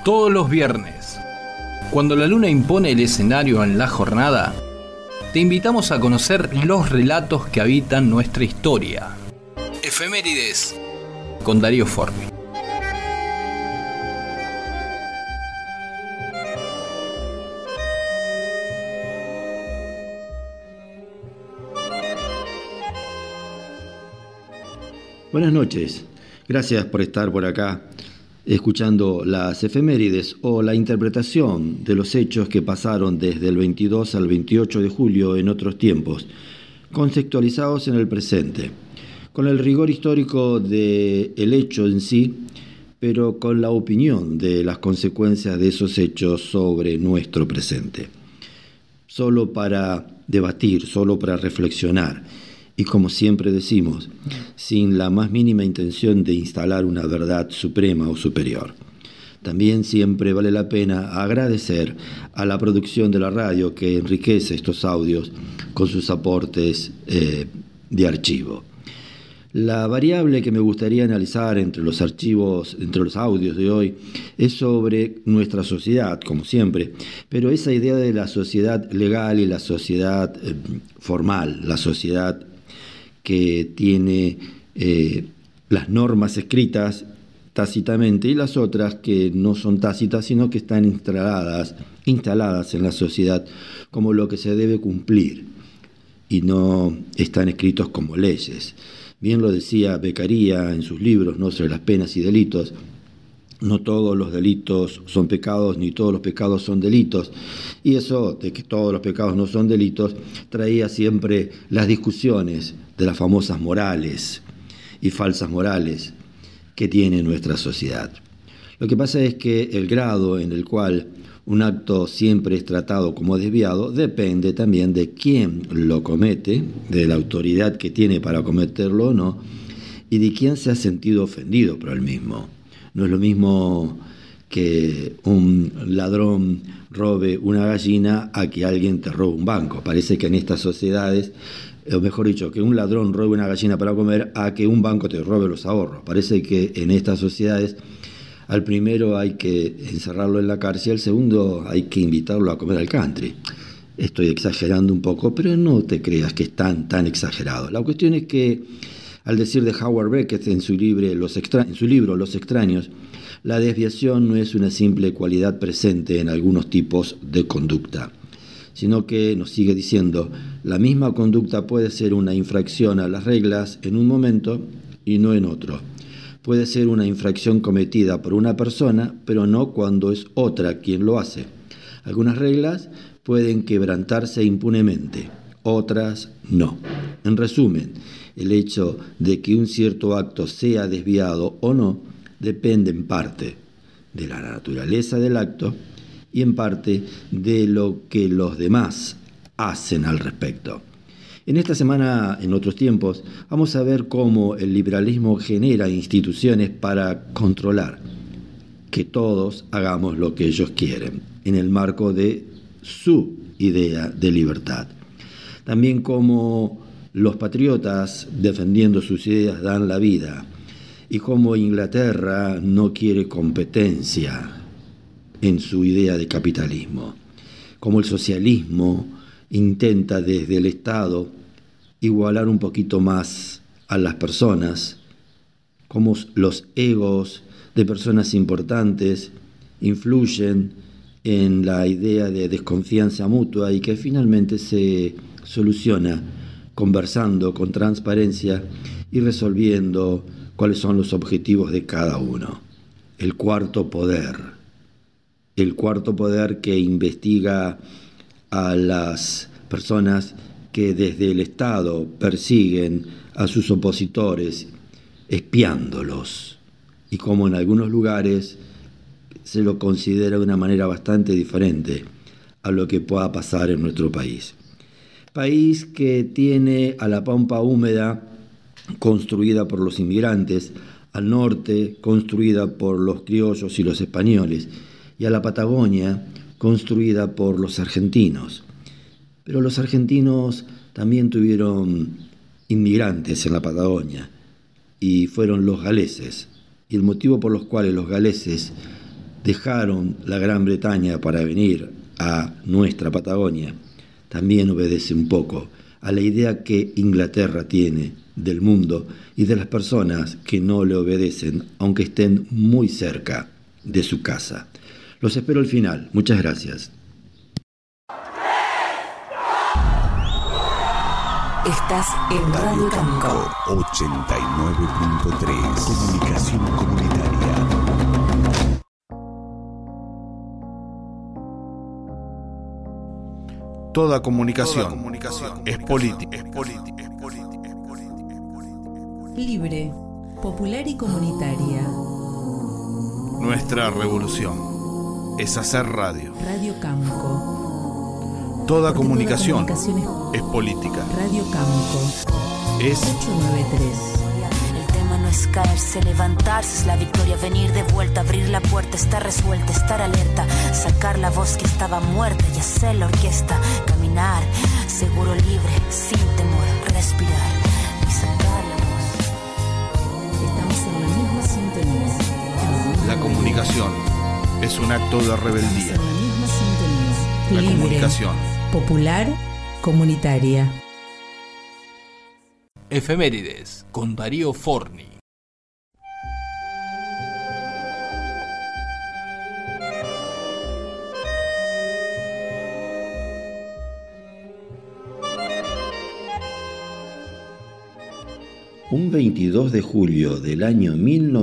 Todos los viernes, cuando la luna impone el escenario en la jornada, te invitamos a conocer los relatos que habitan nuestra historia. Efemérides con Darío Formi. Buenas noches, gracias por estar por acá escuchando las efemérides o la interpretación de los hechos que pasaron desde el 22 al 28 de julio en otros tiempos, contextualizados en el presente, con el rigor histórico del hecho en sí, pero con la opinión de las consecuencias de esos hechos sobre nuestro presente. Solo para debatir, solo para reflexionar, y como siempre decimos, sin la más mínima intención de instalar una verdad suprema o superior. También siempre vale la pena agradecer a la producción de la radio que enriquece estos audios con sus aportes de archivo. La variable que me gustaría analizar entre los audios de hoy, es sobre nuestra sociedad, como siempre, pero esa idea de la sociedad legal y la sociedad formal, la sociedad que tiene las normas escritas tácitamente y las otras que no son tácitas, sino que están instaladas en la sociedad como lo que se debe cumplir y no están escritos como leyes. Bien lo decía Beccaria en sus libros, ¿no?, sobre las penas y delitos. No todos los delitos son pecados, ni todos los pecados son delitos. Y eso de que todos los pecados no son delitos traía siempre las discusiones de las famosas morales y falsas morales que tiene nuestra sociedad. Lo que pasa es que el grado en el cual un acto siempre es tratado como desviado depende también de quién lo comete, de la autoridad que tiene para cometerlo o no, y de quién se ha sentido ofendido por el mismo. No es lo mismo que un ladrón robe una gallina a que alguien te robe un banco. Parece que en estas sociedades, o mejor dicho, que un ladrón robe una gallina para comer a que un banco te robe los ahorros. Parece que en estas sociedades al primero hay que encerrarlo en la cárcel, al segundo hay que invitarlo a comer al country. Estoy exagerando un poco, pero no te creas que es tan exagerado. La cuestión es que, al decir de Howard Beckett en su libro Los extraños, la desviación no es una simple cualidad presente en algunos tipos de conducta, sino que, nos sigue diciendo, la misma conducta puede ser una infracción a las reglas en un momento y no en otro. Puede ser una infracción cometida por una persona, pero no cuando es otra quien lo hace. Algunas reglas pueden quebrantarse impunemente, otras no. En resumen, el hecho de que un cierto acto sea desviado o no depende en parte de la naturaleza del acto y en parte de lo que los demás hacen al respecto. En esta semana, en otros tiempos, vamos a ver cómo el liberalismo genera instituciones para controlar que todos hagamos lo que ellos quieren, en el marco de su idea de libertad. También cómo los patriotas, defendiendo sus ideas, dan la vida, y cómo Inglaterra no quiere competencia en su idea de capitalismo, cómo el socialismo intenta desde el Estado igualar un poquito más a las personas, cómo los egos de personas importantes influyen en la idea de desconfianza mutua y que finalmente se soluciona conversando con transparencia y resolviendo cuáles son los objetivos de cada uno. El cuarto poder que investiga a las personas que desde el Estado persiguen a sus opositores, espiándolos, y como en algunos lugares se lo considera de una manera bastante diferente a lo que pueda pasar en nuestro país. País que tiene a la Pampa húmeda construida por los inmigrantes, al norte construida por los criollos y los españoles, y a la Patagonia construida por los argentinos. Pero los argentinos también tuvieron inmigrantes en la Patagonia, y fueron los galeses. Y el motivo por los cuales los galeses dejaron la Gran Bretaña para venir a nuestra Patagonia, también obedece un poco a la idea que Inglaterra tiene del mundo y de las personas que no le obedecen, aunque estén muy cerca de su casa. Los espero al final. Muchas gracias. Estás en Radio Camco 89.3. Comunicación comunitaria. Toda comunicación es política. Libre, popular y comunitaria. Nuestra revolución es hacer radio. Radio Camco. Toda comunicación es política. Radio Camco. Es 893. El tema no es caerse, levantarse, es la victoria, venir de vuelta, abrir la puerta, estar resuelta, estar alerta, sacar la voz que estaba muerta y hacer la orquesta, caminar, seguro, libre, sin temor, respirar y sacar la voz. Estamos en la misma sintonía. la comunicación es un acto de rebeldía. En la misma sintonía. La Libre, comunicación. popular, comunitaria. Efemérides con Darío Forni. Un 22 de julio del año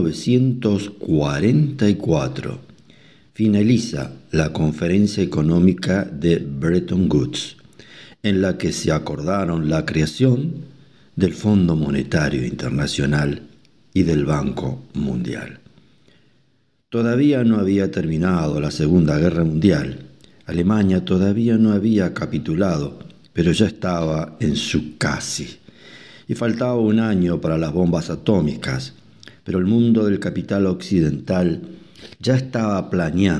1944 finaliza la Conferencia Económica de Bretton Woods, en la que se acordaron la creación del Fondo Monetario Internacional y del Banco Mundial. Todavía no había terminado la Segunda Guerra Mundial. Alemania todavía no había capitulado, pero ya estaba en su casi. Y faltaba un año para las bombas atómicas, pero el mundo del capital occidental ya estaba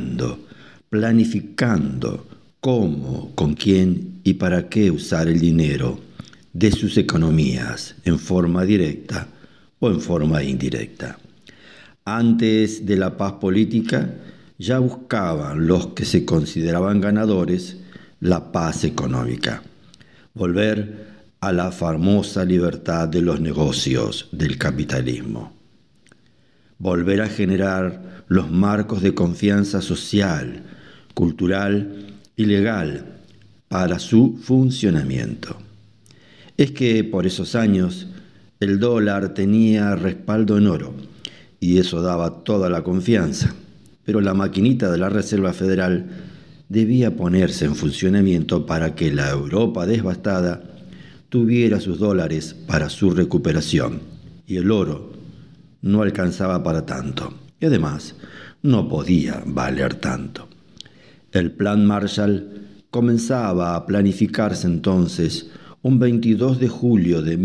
planificando cómo, con quién y para qué usar el dinero de sus economías en forma directa o en forma indirecta. Antes de la paz política, ya buscaban los que se consideraban ganadores la paz económica. Volver a la famosa libertad de los negocios del capitalismo. Volver a generar los marcos de confianza social, cultural y legal para su funcionamiento. Es que por esos años el dólar tenía respaldo en oro y eso daba toda la confianza, pero la maquinita de la Reserva Federal debía ponerse en funcionamiento para que la Europa devastada tuviera sus dólares para su recuperación, y el oro no alcanzaba para tanto, y además no podía valer tanto. El Plan Marshall comenzaba a planificarse entonces un 22 de julio de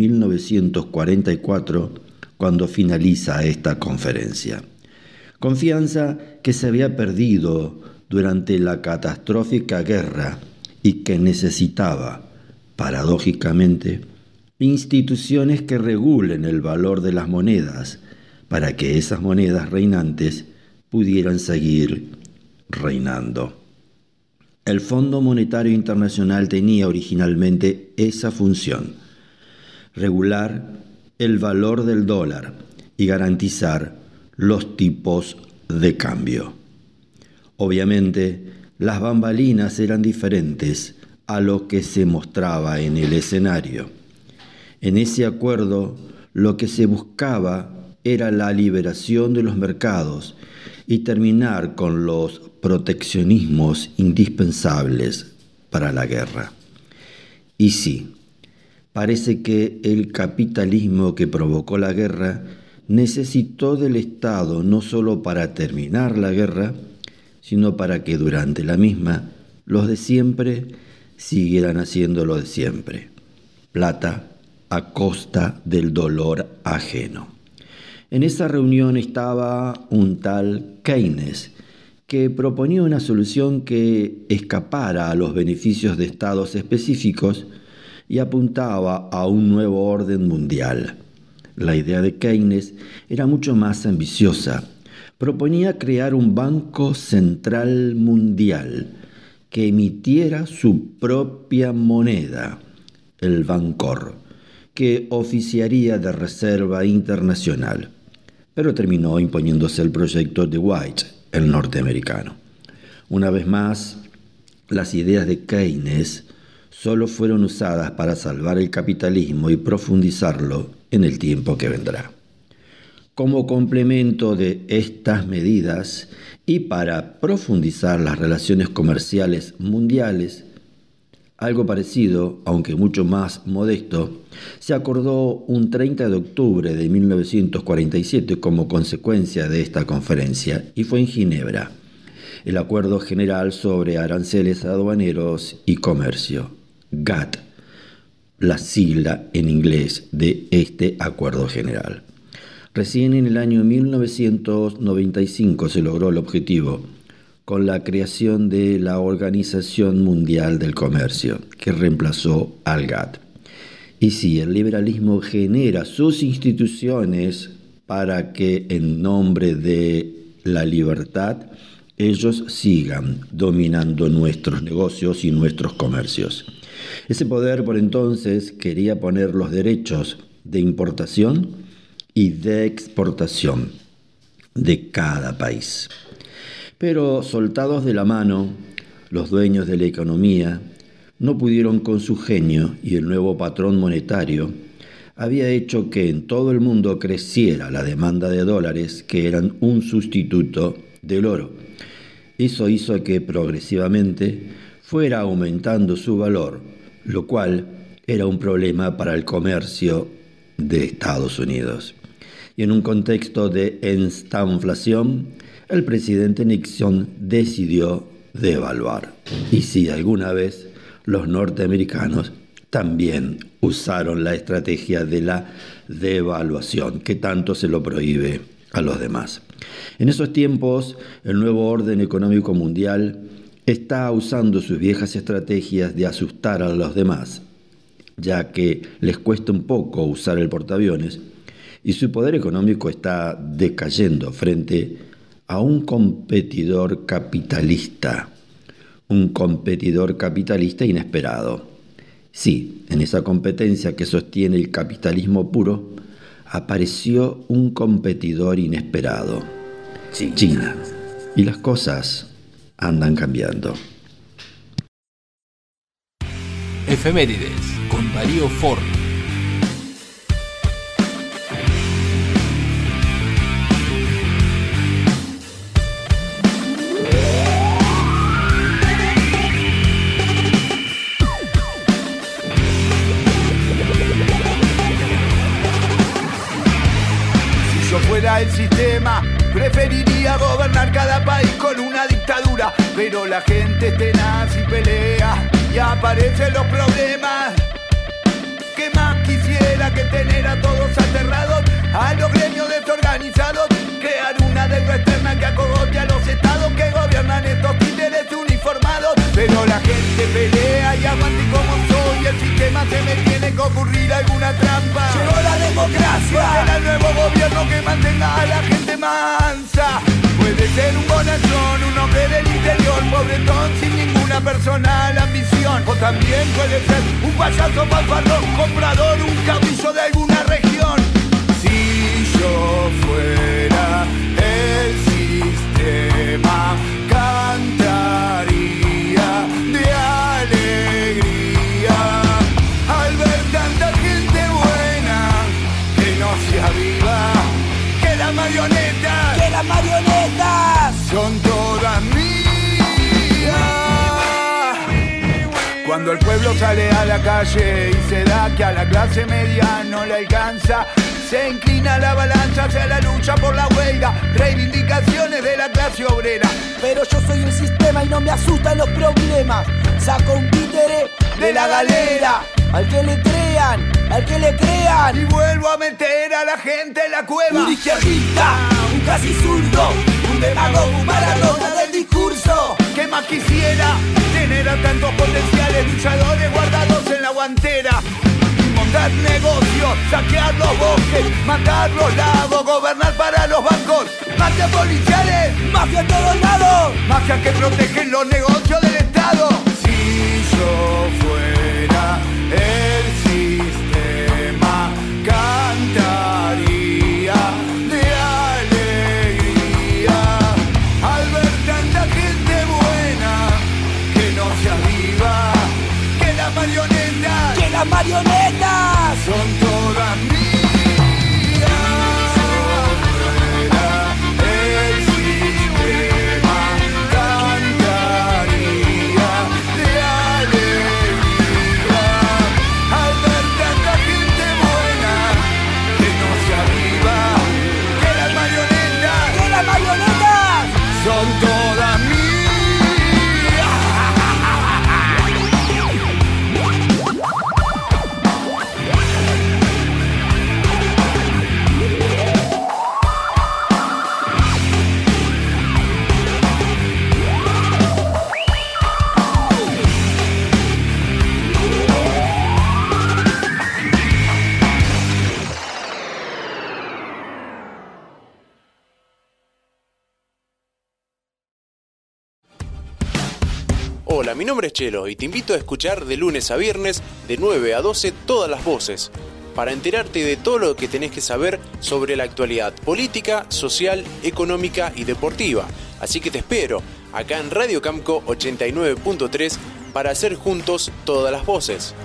1944, cuando finaliza esta conferencia. Confianza que se había perdido durante la catastrófica guerra y que necesitaba, paradójicamente, instituciones que regulen el valor de las monedas para que esas monedas reinantes pudieran seguir reinando. El Fondo Monetario Internacional tenía originalmente esa función: regular el valor del dólar y garantizar los tipos de cambio. Obviamente, las bambalinas eran diferentes a lo que se mostraba en el escenario. En ese acuerdo, lo que se buscaba era la liberación de los mercados y terminar con los proteccionismos indispensables para la guerra. Y sí, parece que el capitalismo que provocó la guerra necesitó del Estado no solo para terminar la guerra, sino para que durante la misma los de siempre siguieran haciendo lo de siempre: plata a costa del dolor ajeno. En esa reunión estaba un tal Keynes, que proponía una solución que escapara a los beneficios de estados específicos y apuntaba a un nuevo orden mundial. La idea de Keynes era mucho más ambiciosa. proponía crear un banco central mundial que emitiera su propia moneda, el Bancor, que oficiaría de reserva internacional, pero terminó imponiéndose el proyecto de White, el norteamericano. Una vez más, las ideas de Keynes solo fueron usadas para salvar el capitalismo y profundizarlo en el tiempo que vendrá. Como complemento de estas medidas y para profundizar las relaciones comerciales mundiales, algo parecido, aunque mucho más modesto, se acordó un 30 de octubre de 1947 como consecuencia de esta conferencia, y fue en Ginebra, el Acuerdo General sobre Aranceles Aduaneros y Comercio, GATT, la sigla en inglés de este Acuerdo General. Recién en el año 1995 se logró el objetivo, con la creación de la Organización Mundial del Comercio, que reemplazó al GATT. Y sí, el liberalismo genera sus instituciones para que, en nombre de la libertad, ellos sigan dominando nuestros negocios y nuestros comercios. Ese poder, por entonces, quería poner los derechos de importación y de exportación de cada país. Pero soltados de la mano, los dueños de la economía no pudieron con su genio, y el nuevo patrón monetario había hecho que en todo el mundo creciera la demanda de dólares, que eran un sustituto del oro. Eso hizo que progresivamente fuera aumentando su valor, lo cual era un problema para el comercio de Estados Unidos. Y en un contexto de estanflación, el presidente Nixon decidió devaluar. Y si alguna vez los norteamericanos también usaron la estrategia de la devaluación, que tanto se lo prohíbe a los demás. En esos tiempos, el nuevo orden económico mundial está usando sus viejas estrategias de asustar a los demás, ya que les cuesta un poco usar el portaaviones, y su poder económico está decayendo frente a un competidor capitalista inesperado. Sí, en esa competencia que sostiene el capitalismo puro, apareció un competidor inesperado, China. Y las cosas andan cambiando. Efemérides con Darío Ford. El sistema, preferiría gobernar cada país con una dictadura, pero la gente es tenaz y pelea y aparecen los problemas. ¿Qué más quisiera que tener a todos aterrados, a los gremios desorganizados, crear una deuda externa que acogote a los estados que gobiernan estos títeres uniformados? Pero la gente pelea y aguante como soy, el sistema se me tiene que ocurrir alguna trampa. Llegó la democracia, será el nuevo gobierno que mantenga a la gente mansa. Puede ser un bonachón, un hombre del interior, pobretón sin ninguna personal ambición. O también puede ser un payaso fanfarrón, comprador, un caudillo de alguna región. Si yo fuera el sistema, cantaría de alegría al ver tanta gente buena que no se aviva, que las marionetas son todas mías. Cuando el pueblo sale a la calle y se da que a la clase media no le alcanza, se inclina la balanza hacia la lucha por la huelga, reivindicaciones de la clase obrera. Pero yo soy el sistema y no me asustan los problemas. Saco un títere de la galera, al que le crean, y vuelvo a meter a la gente en la cueva. Un izquierdista, un casi zurdo, un demagogo, un maradona del discurso. ¿Qué más quisiera? Tener a tantos potenciales luchadores guardados en la guantera y montar negocios ríos, saquear los bosques, matar los lagos, gobernar para los bancos, mafias policiales, ¡Mafia a todos lados! mafias que protegen los negocios del Estado. Si yo fuera el sistema, cantaría de alegría al ver tanta gente buena que no se aviva, que las marionetas son todas mías. El sistema cantaría de alegría al ver tanta gente buena que no se aviva, que las marionetas son todas mías. Hola, mi nombre es Chelo y te invito a escuchar de lunes a viernes de 9 a 12 todas las voces, para enterarte de todo lo que tenés que saber sobre la actualidad política, social, económica y deportiva. Así que te espero acá en Radio Camco 89.3 para hacer juntos todas las voces.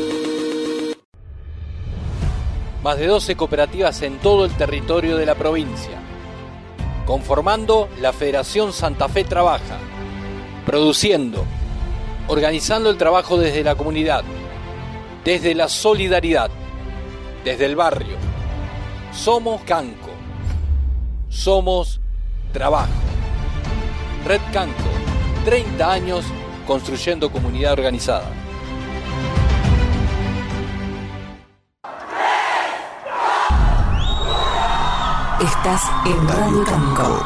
Más de 12 cooperativas en todo el territorio de la provincia, conformando la Federación Santa Fe Trabaja, produciendo, organizando el trabajo desde la comunidad, desde la solidaridad, desde el barrio. Somos Canco, somos trabajo. Red Canco, 30 años construyendo comunidad organizada. Estás en Radio Camco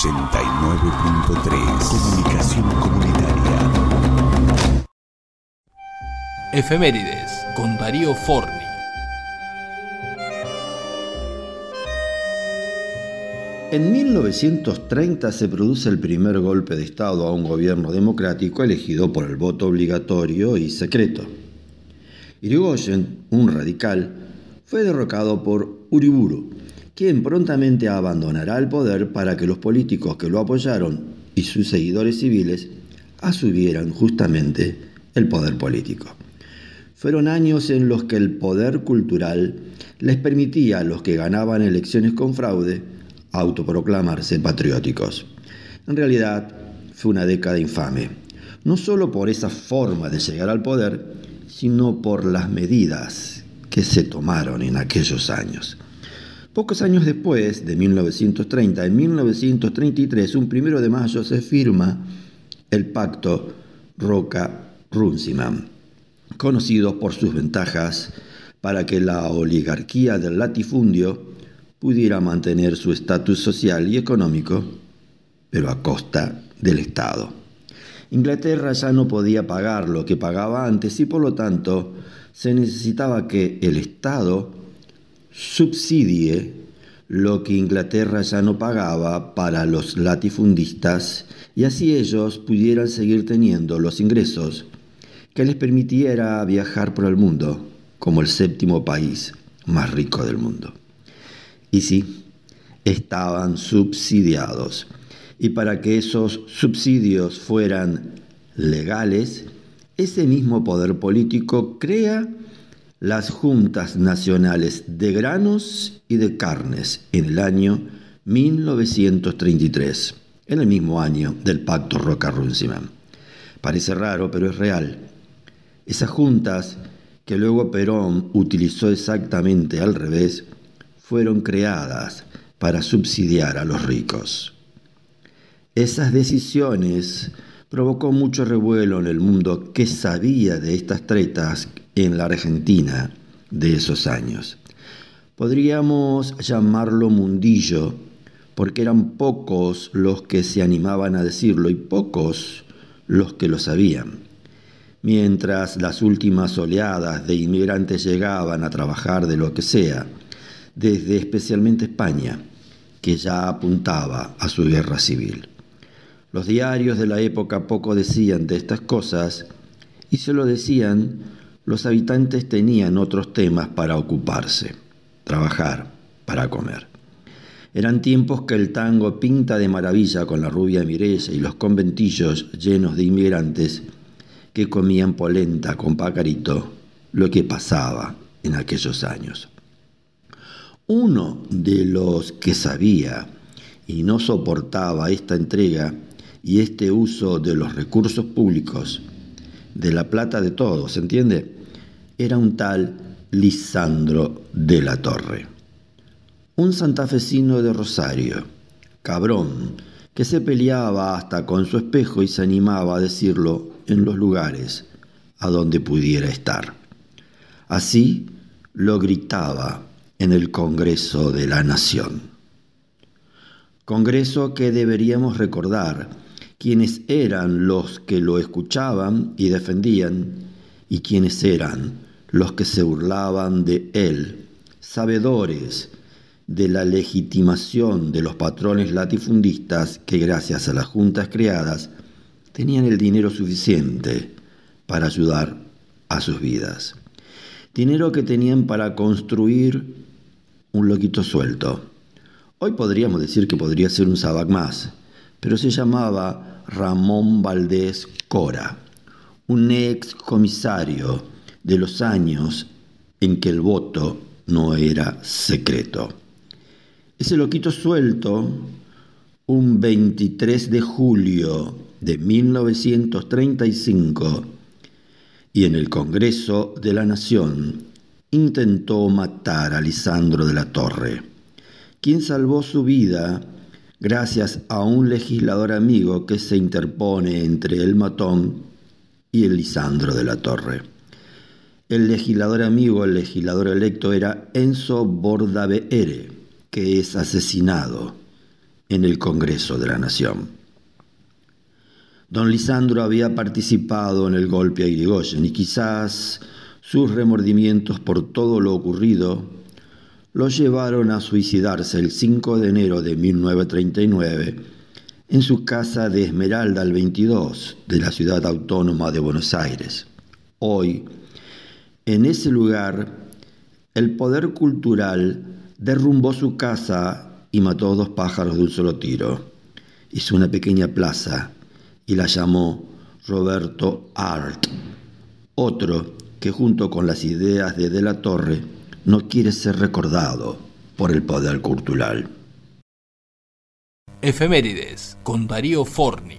89.3. Comunicación comunitaria. Efemérides con Darío Forni. En 1930 se produce el primer golpe de Estado a un gobierno democrático elegido por el voto obligatorio y secreto. Irigoyen, un radical, fue derrocado por Uriburu, quien prontamente abandonará el poder para que los políticos que lo apoyaron y sus seguidores civiles asumieran justamente el poder político. Fueron años en los que el poder cultural les permitía a los que ganaban elecciones con fraude autoproclamarse patrióticos. En realidad, fue una década infame, no solo por esa forma de llegar al poder, sino por las medidas que se tomaron en aquellos años. Pocos años después, de 1930, en 1933, un 1 de mayo, se firma el Pacto Roca-Runciman, conocido por sus ventajas para que la oligarquía del latifundio pudiera mantener su estatus social y económico, pero a costa del Estado. Inglaterra ya no podía pagar lo que pagaba antes y por lo tanto se necesitaba que el Estado subsidie lo que Inglaterra ya no pagaba para los latifundistas y así ellos pudieran seguir teniendo los ingresos que les permitiera viajar por el mundo como el 7º país más rico del mundo. Y sí, estaban subsidiados. Y para que esos subsidios fueran legales, ese mismo poder político crea las Juntas Nacionales de Granos y de Carnes en el año 1933, en el mismo año del Pacto Roca-Runciman. Parece raro, pero es real. Esas juntas, que luego Perón utilizó exactamente al revés, fueron creadas para subsidiar a los ricos. Esas decisiones provocó mucho revuelo en el mundo que sabía de estas tretas en la Argentina de esos años. Podríamos llamarlo mundillo, porque eran pocos los que se animaban a decirlo y pocos los que lo sabían. mientras las últimas oleadas de inmigrantes llegaban a trabajar de lo que sea, desde especialmente España, que ya apuntaba a su guerra civil. Los diarios de la época poco decían de estas cosas, y se lo decían, los habitantes tenían otros temas para ocuparse, trabajar para comer. Eran tiempos que el tango pinta de maravilla con la rubia Mireya y los conventillos llenos de inmigrantes que comían polenta con pacarito, lo que pasaba en aquellos años. Uno de los que sabía y no soportaba esta entrega y este uso de los recursos públicos, de la plata de todos, ¿se entiende?, era un tal Lisandro de la Torre, un santafesino de Rosario, cabrón, que se peleaba hasta con su espejo y se animaba a decirlo en los lugares a donde pudiera estar. Así lo gritaba en el Congreso de la Nación. Congreso que deberíamos recordar quiénes eran los que lo escuchaban y defendían y quiénes eran los que se burlaban de él, sabedores de la legitimación de los patrones latifundistas que gracias a las juntas creadas tenían el dinero suficiente para ayudar a sus vidas. Dinero que tenían para construir un loquito suelto. Hoy podríamos decir que podría ser un Sabac más, pero se llamaba Ramón Valdés Cora, un ex comisario de los años en que el voto no era secreto. Ese loquito suelto, un 23 de julio de 1935, y en el Congreso de la Nación, intentó matar a Lisandro de la Torre, quien salvó su vida gracias a un legislador amigo que se interpone entre el matón y el Lisandro de la Torre. El legislador amigo, el legislador electo, era Enzo Bordaberry, que es asesinado en el Congreso de la Nación. Don Lisandro había participado en el golpe a Irigoyen y quizás sus remordimientos por todo lo ocurrido lo llevaron a suicidarse el 5 de enero de 1939 en su casa de Esmeralda al 22 de la ciudad autónoma de Buenos Aires. Hoy, en ese lugar, el poder cultural derrumbó su casa y mató 2 pájaros de un solo tiro. Hizo una pequeña plaza y la llamó Roberto Art, otro que junto con las ideas de la Torre no quiere ser recordado por el poder cultural. Efemérides con Darío Forni.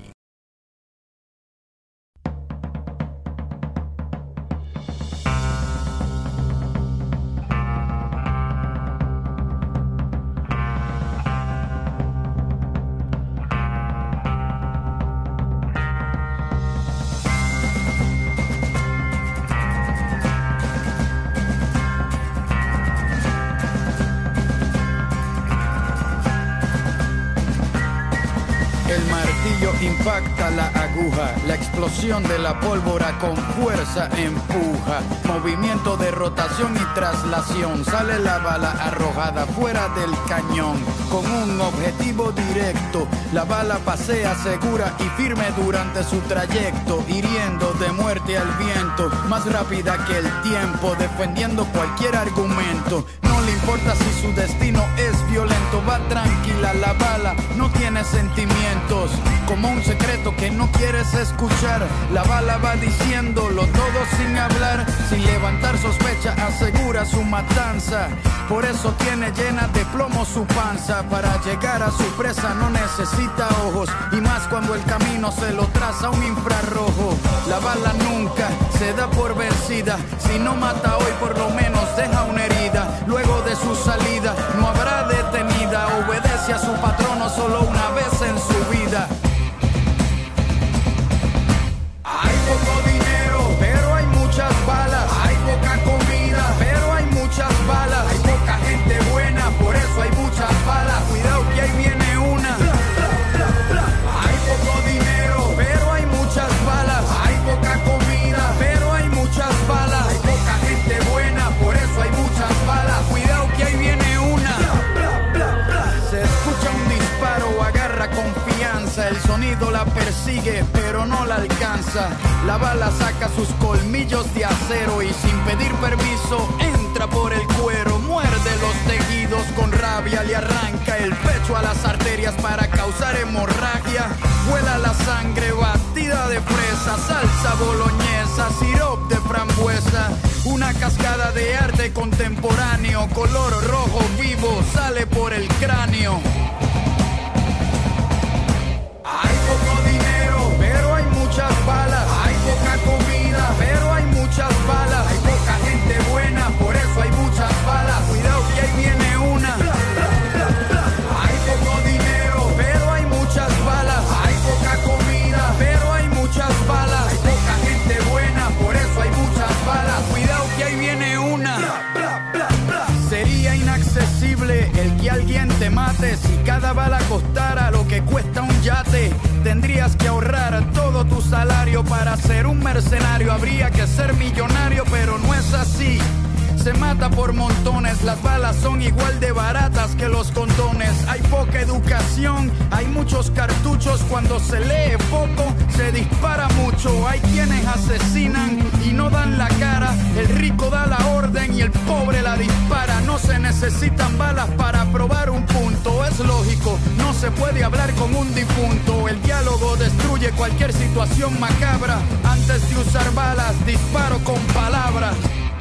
Impacta la aguja, la explosión de la pólvora con fuerza empuja, movimiento de rotación y traslación, sale la bala arrojada fuera del cañón, con un objetivo directo, la bala pasea segura y firme durante su trayecto, hiriendo de muerte al viento, más rápida que el tiempo, defendiendo cualquier argumento. No le importa si su destino es violento, va tranquila la bala, no tiene sentimientos, como un secreto que no quieres escuchar. La bala va diciéndolo todo sin hablar, sin levantar sospecha, asegura su matanza. Por eso tiene llena de plomo su panza. Para llegar a su presa no necesita ojos, y más cuando el camino se lo traza un infrarrojo. La bala nunca se da por vencida, si no mata hoy por lo menos deja una herida. Luego de su salida no habrá detenida, obedece a su patrono solo una vez en su vida. Hay poco dinero, pero hay muchas balas. Hay poca comida, pero hay muchas balas. Hay poca gente buena, por eso hay muchas balas. Cuidado que ahí viene una. Hay poco dinero, pero hay muchas balas. Hay poca comida, persigue pero no la alcanza. La bala saca sus colmillos de acero y sin pedir permiso entra por el cuero. Muerde los tejidos con rabia, le arranca el pecho a las arterias para causar hemorragia. Vuela la sangre batida de fresa, salsa boloñesa, sirop de frambuesa. Una cascada de arte contemporáneo, color rojo vivo, sale por el cráneo. Hay poco dinero, pero hay muchas balas. Hay poca comida, pero hay muchas balas. Hay poca gente buena, por eso hay muchas balas. Cuidado que ahí viene una. Hay poco dinero, pero hay muchas balas. Hay poca comida, pero hay muchas balas. Hay poca gente buena, por eso hay muchas balas. Cuidado que ahí viene una. Sería inaccesible el que alguien te mate. Si cada bala costara lo que cuesta un yate, tendrías que ahorrar todo tu salario para ser un mercenario. Habría que ser millonario, pero no es así. Se mata por montones, las balas son igual de baratas que los condones. Hay poca educación, hay muchos cartuchos. Cuando se lee poco, se dispara mucho. Hay quienes asesinan y no dan la cara. El rico da la orden y el pobre la dispara. No se necesitan balas para probar un punto. Es lógico, no se puede hablar con un difunto. El diálogo destruye cualquier situación macabra. Antes de usar balas, disparo con palabras.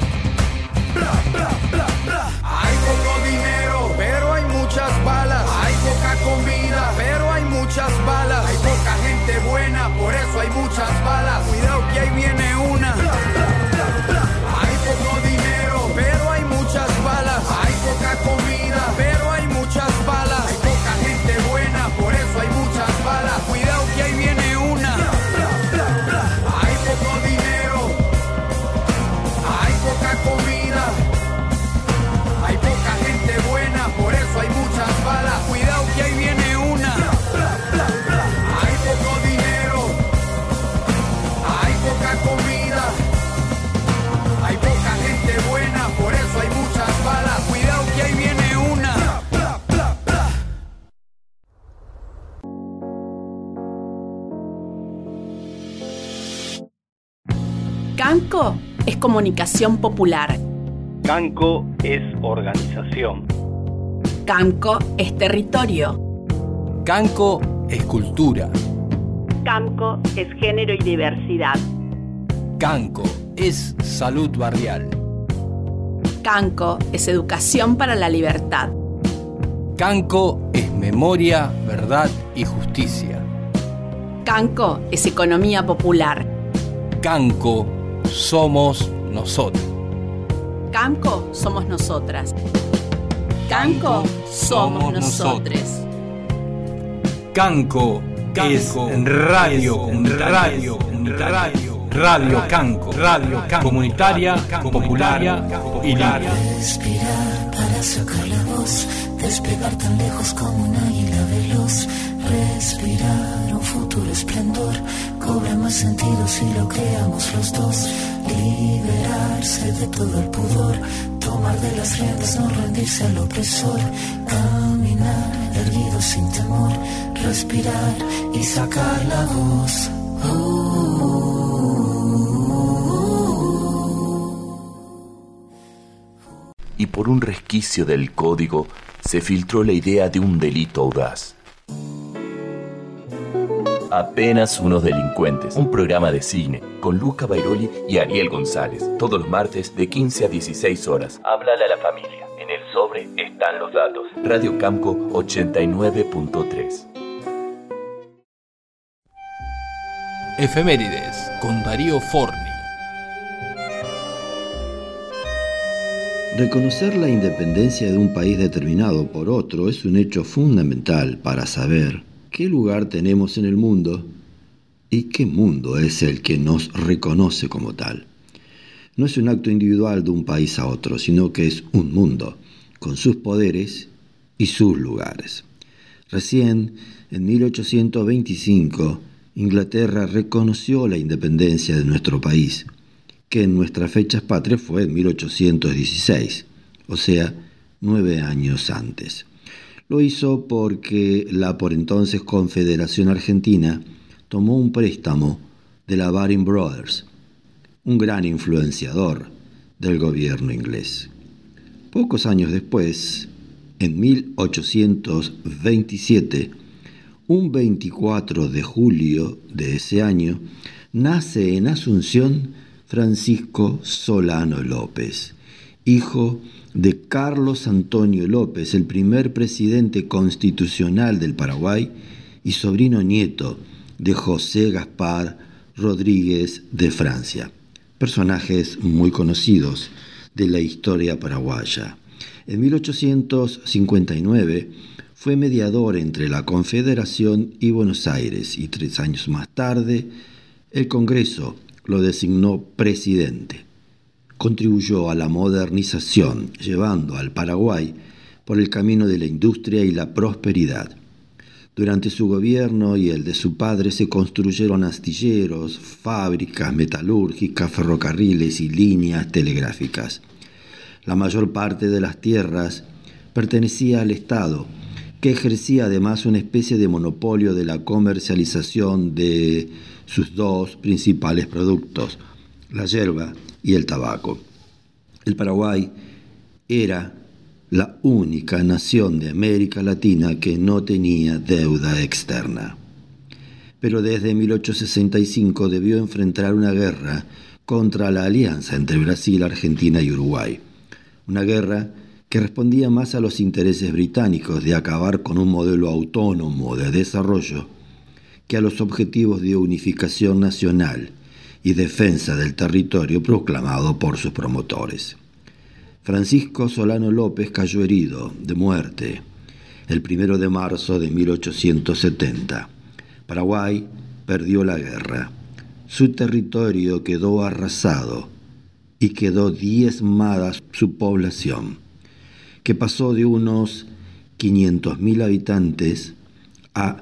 Hay poco dinero, pero hay muchas balas. Hay poca comida, pero hay muchas balas. Hay poca gente buena, por eso hay muchas balas. Cuidado que ahí viene una. Hay poco dinero, pero hay muchas balas. Hay poca comida, pero hay muchas balas. Hay poca gente buena, por eso hay muchas balas. Cuidado que ahí viene una. Hay poco dinero, hay poca comida. Hay poca gente buena, por eso hay muchas balas. Cuidado que ahí viene una. Hay poco dinero, hay poca comida. Hay poca gente buena, por eso hay muchas balas. Cuidado que ahí viene una. Canco es comunicación popular. Canco es organización. Canco es territorio. Canco es cultura. Canco es género y diversidad. Canco es salud barrial. Canco es educación para la libertad. Canco es memoria, verdad y justicia. Canco es economía popular. Canco somos nosotros. Canco somos nosotras. Canco somos nosotres. Canco es radio Canco, comunitaria, popular y libre. Respirar para sacar la voz, despegar tan lejos como un águila veloz. Respirar un futuro esplendor, cobra más sentido si lo creamos los dos. Liberarse de todo el pudor, tomar de las riendas, no rendirse al opresor. Caminar erguido sin temor, respirar y sacar la voz. Y por un resquicio del código se filtró la idea de un delito audaz. Apenas unos delincuentes, un programa de cine con Luca Bairoli y Ariel González, todos los martes de 15 a 16 horas. Háblale a la familia, en el sobre están los datos. Radio Camco 89.3. Efemérides con Darío Forni. Reconocer la independencia de un país determinado por otro es un hecho fundamental para saber qué lugar tenemos en el mundo y qué mundo es el que nos reconoce como tal. No es un acto individual de un país a otro, sino que es un mundo, con sus poderes y sus lugares. Recién, en 1825, Inglaterra reconoció la independencia de nuestro país, que en nuestras fechas patrias fue en 1816, o sea, 9 años antes. Lo hizo porque la por entonces Confederación Argentina tomó un préstamo de la Baring Brothers, un gran influenciador del gobierno inglés. Pocos años después, en 1827, un 24 de julio de ese año, nace en Asunción Francisco Solano López, hijo de Carlos Antonio López, el primer presidente constitucional del Paraguay, y sobrino nieto de José Gaspar Rodríguez de Francia, personajes muy conocidos de la historia paraguaya. En 1859 fue mediador entre la Confederación y Buenos Aires, y 3 años más tarde el Congreso lo designó presidente. Contribuyó a la modernización, llevando al Paraguay por el camino de la industria y la prosperidad. Durante su gobierno y el de su padre se construyeron astilleros, fábricas metalúrgicas, ferrocarriles y líneas telegráficas. La mayor parte de las tierras pertenecía al Estado, que ejercía además una especie de monopolio de la comercialización de sus 2 principales productos, la yerba y el tabaco. El Paraguay era la única nación de América Latina que no tenía deuda externa. Pero desde 1865 debió enfrentar una guerra contra la alianza entre Brasil, Argentina y Uruguay. Una guerra que respondía más a los intereses británicos de acabar con un modelo autónomo de desarrollo que a los objetivos de unificación nacional y defensa del territorio proclamado por sus promotores. Francisco Solano López cayó herido de muerte el 1 de marzo de 1870. Paraguay perdió la guerra. Su territorio quedó arrasado y quedó diezmada su población, que pasó de unos 500.000 habitantes a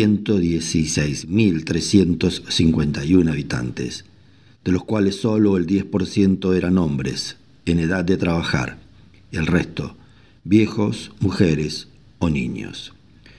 116.351 habitantes, de los cuales solo el 10% eran hombres en edad de trabajar, y el resto, viejos, mujeres o niños.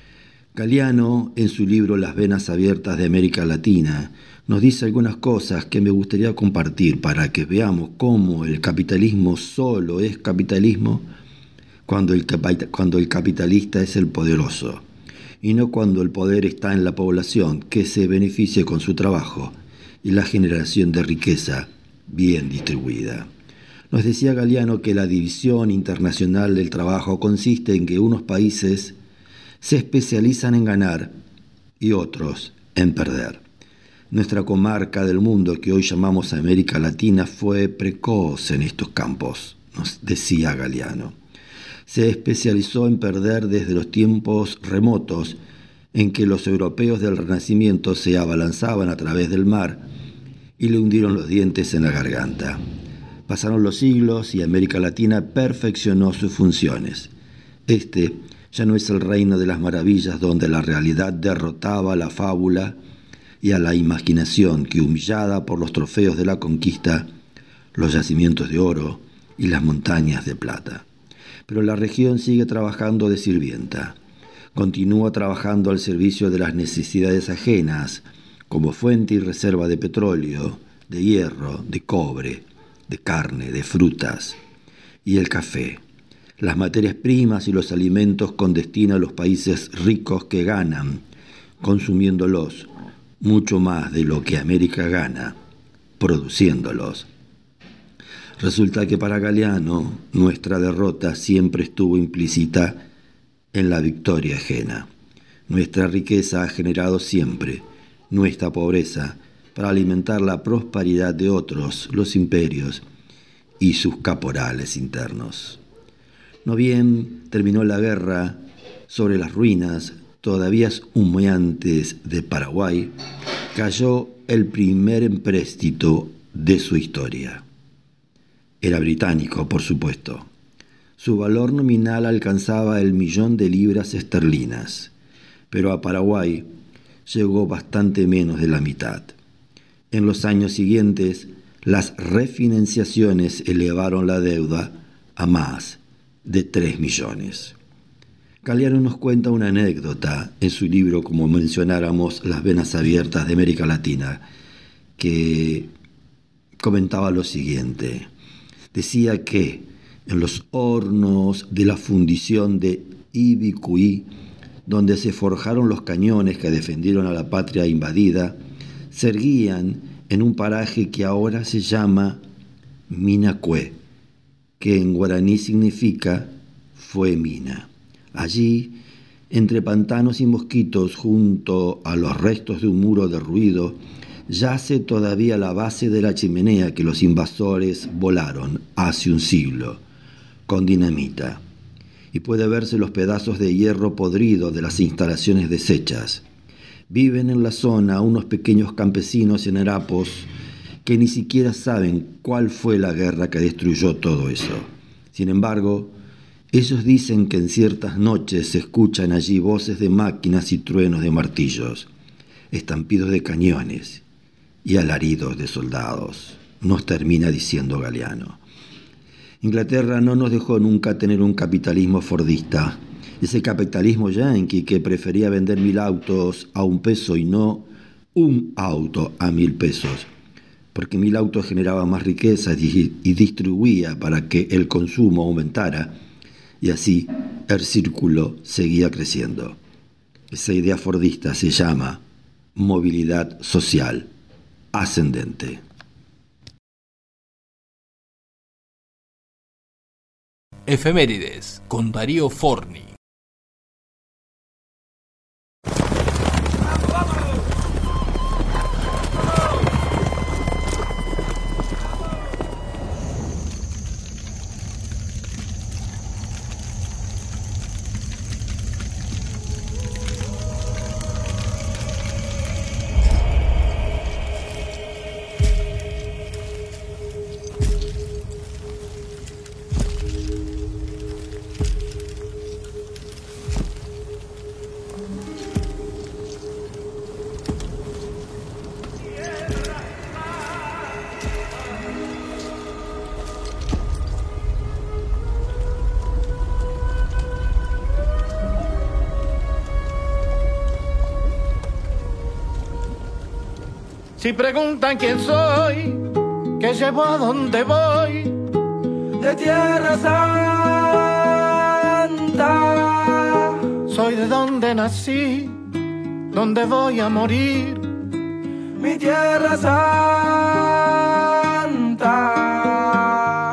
Galeano, en su libro Las venas abiertas de América Latina, nos dice algunas cosas que me gustaría compartir para que veamos cómo el capitalismo solo es capitalismo cuando el capitalista es el poderoso, y no cuando el poder está en la población que se beneficie con su trabajo y la generación de riqueza bien distribuida. Nos decía Galeano que la división internacional del trabajo consiste en que unos países se especializan en ganar y otros en perder. Nuestra comarca del mundo, que hoy llamamos América Latina, fue precoz en estos campos, nos decía Galeano. Se especializó en perder desde los tiempos remotos en que los europeos del Renacimiento se abalanzaban a través del mar y le hundieron los dientes en la garganta. Pasaron los siglos y América Latina perfeccionó sus funciones. Este ya no es el reino de las maravillas donde la realidad derrotaba a la fábula y a la imaginación que, humillada por los trofeos de la conquista, los yacimientos de oro y las montañas de plata. Pero la región sigue trabajando de sirvienta. Continúa trabajando al servicio de las necesidades ajenas, como fuente y reserva de petróleo, de hierro, de cobre, de carne, de frutas y el café, las materias primas y los alimentos con destino a los países ricos que ganan, consumiéndolos mucho más de lo que América gana, produciéndolos. Resulta que para Galeano nuestra derrota siempre estuvo implícita en la victoria ajena. Nuestra riqueza ha generado siempre nuestra pobreza para alimentar la prosperidad de otros, los imperios y sus caporales internos. No bien terminó la guerra, sobre las ruinas todavía humeantes de Paraguay, cayó el primer empréstito de su historia. Era británico, por supuesto. Su valor nominal alcanzaba el 1.000.000 de libras esterlinas, pero a Paraguay llegó bastante menos de la mitad. En los años siguientes, las refinanciaciones elevaron la deuda a más de 3 millones. Galeano nos cuenta una anécdota en su libro, como mencionáramos, Las venas abiertas de América Latina, que comentaba lo siguiente. Decía que en los hornos de la fundición de Ibicuí, donde se forjaron los cañones que defendieron a la patria invadida, se erguían en un paraje que ahora se llama Minacué, que en guaraní significa fue mina. Allí, entre pantanos y mosquitos, junto a los restos de un muro derruido, yace todavía la base de la chimenea que los invasores volaron hace un siglo, con dinamita, y puede verse los pedazos de hierro podrido de las instalaciones deshechas. Viven en la zona unos pequeños campesinos en harapos que ni siquiera saben cuál fue la guerra que destruyó todo eso. Sin embargo, ellos dicen que en ciertas noches se escuchan allí voces de máquinas y truenos de martillos, estampidos de cañones y alaridos de soldados, nos termina diciendo Galeano. Inglaterra no nos dejó nunca tener un capitalismo fordista, ese capitalismo yanqui que prefería vender 1000 autos a $1 y no un auto a 1000 pesos, porque 1000 autos generaban más riqueza y distribuía para que el consumo aumentara, y así el círculo seguía creciendo. Esa idea fordista se llama movilidad social ascendente. Efemérides con Darío Forni. Si preguntan quién soy, qué llevo, a dónde voy, de Tierra Santa. Soy de donde nací, donde voy a morir, mi Tierra Santa.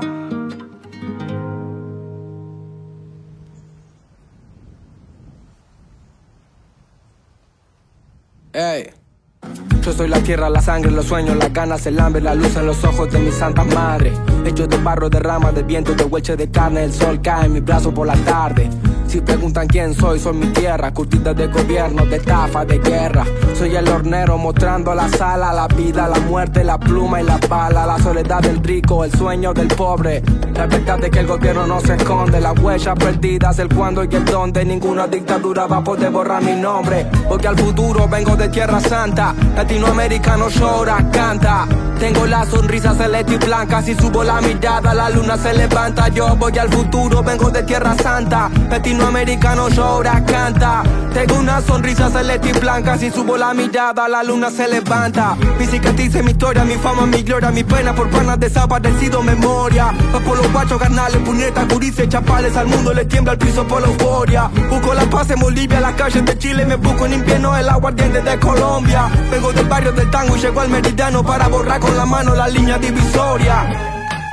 Hey. Yo soy la tierra, la sangre, los sueños, las ganas, el hambre, la luz en los ojos de mi santa madre. Hecho de barro, de ramas, de viento, de hueche de carne, el sol cae en mi brazo por la tarde. Si preguntan quién soy mi tierra, curtida de gobierno, de estafa, de guerra. Soy el hornero mostrando la sala, la vida, la muerte, la pluma y la bala. La soledad del rico, el sueño del pobre. La verdad es que el gobierno no se esconde. Las huellas perdidas, el cuándo y el dónde. Ninguna dictadura va a poder borrar mi nombre, porque al futuro vengo de Tierra Santa. Latinoamericano llora, canta. Tengo la sonrisa celeste y blanca. Si subo la mirada, la luna se levanta. Yo voy al futuro, vengo de Tierra Santa. Latinoamericano llora, canta. Tengo una sonrisa celeste y blanca. Si subo la mirada, la luna se levanta. Mi cicatriz, mi historia, mi fama, mi gloria. Mi pena por panas desaparecido, memoria. Va por los guachos, carnales, puñetas, gurises, chapales. Al mundo le tiembla el piso por la euforia. Busco la paz en Bolivia, las calles de Chile. Me busco en invierno el aguardiente de Colombia. Vengo del barrio del tango y llego al meridiano para borrar con la mano la línea divisoria.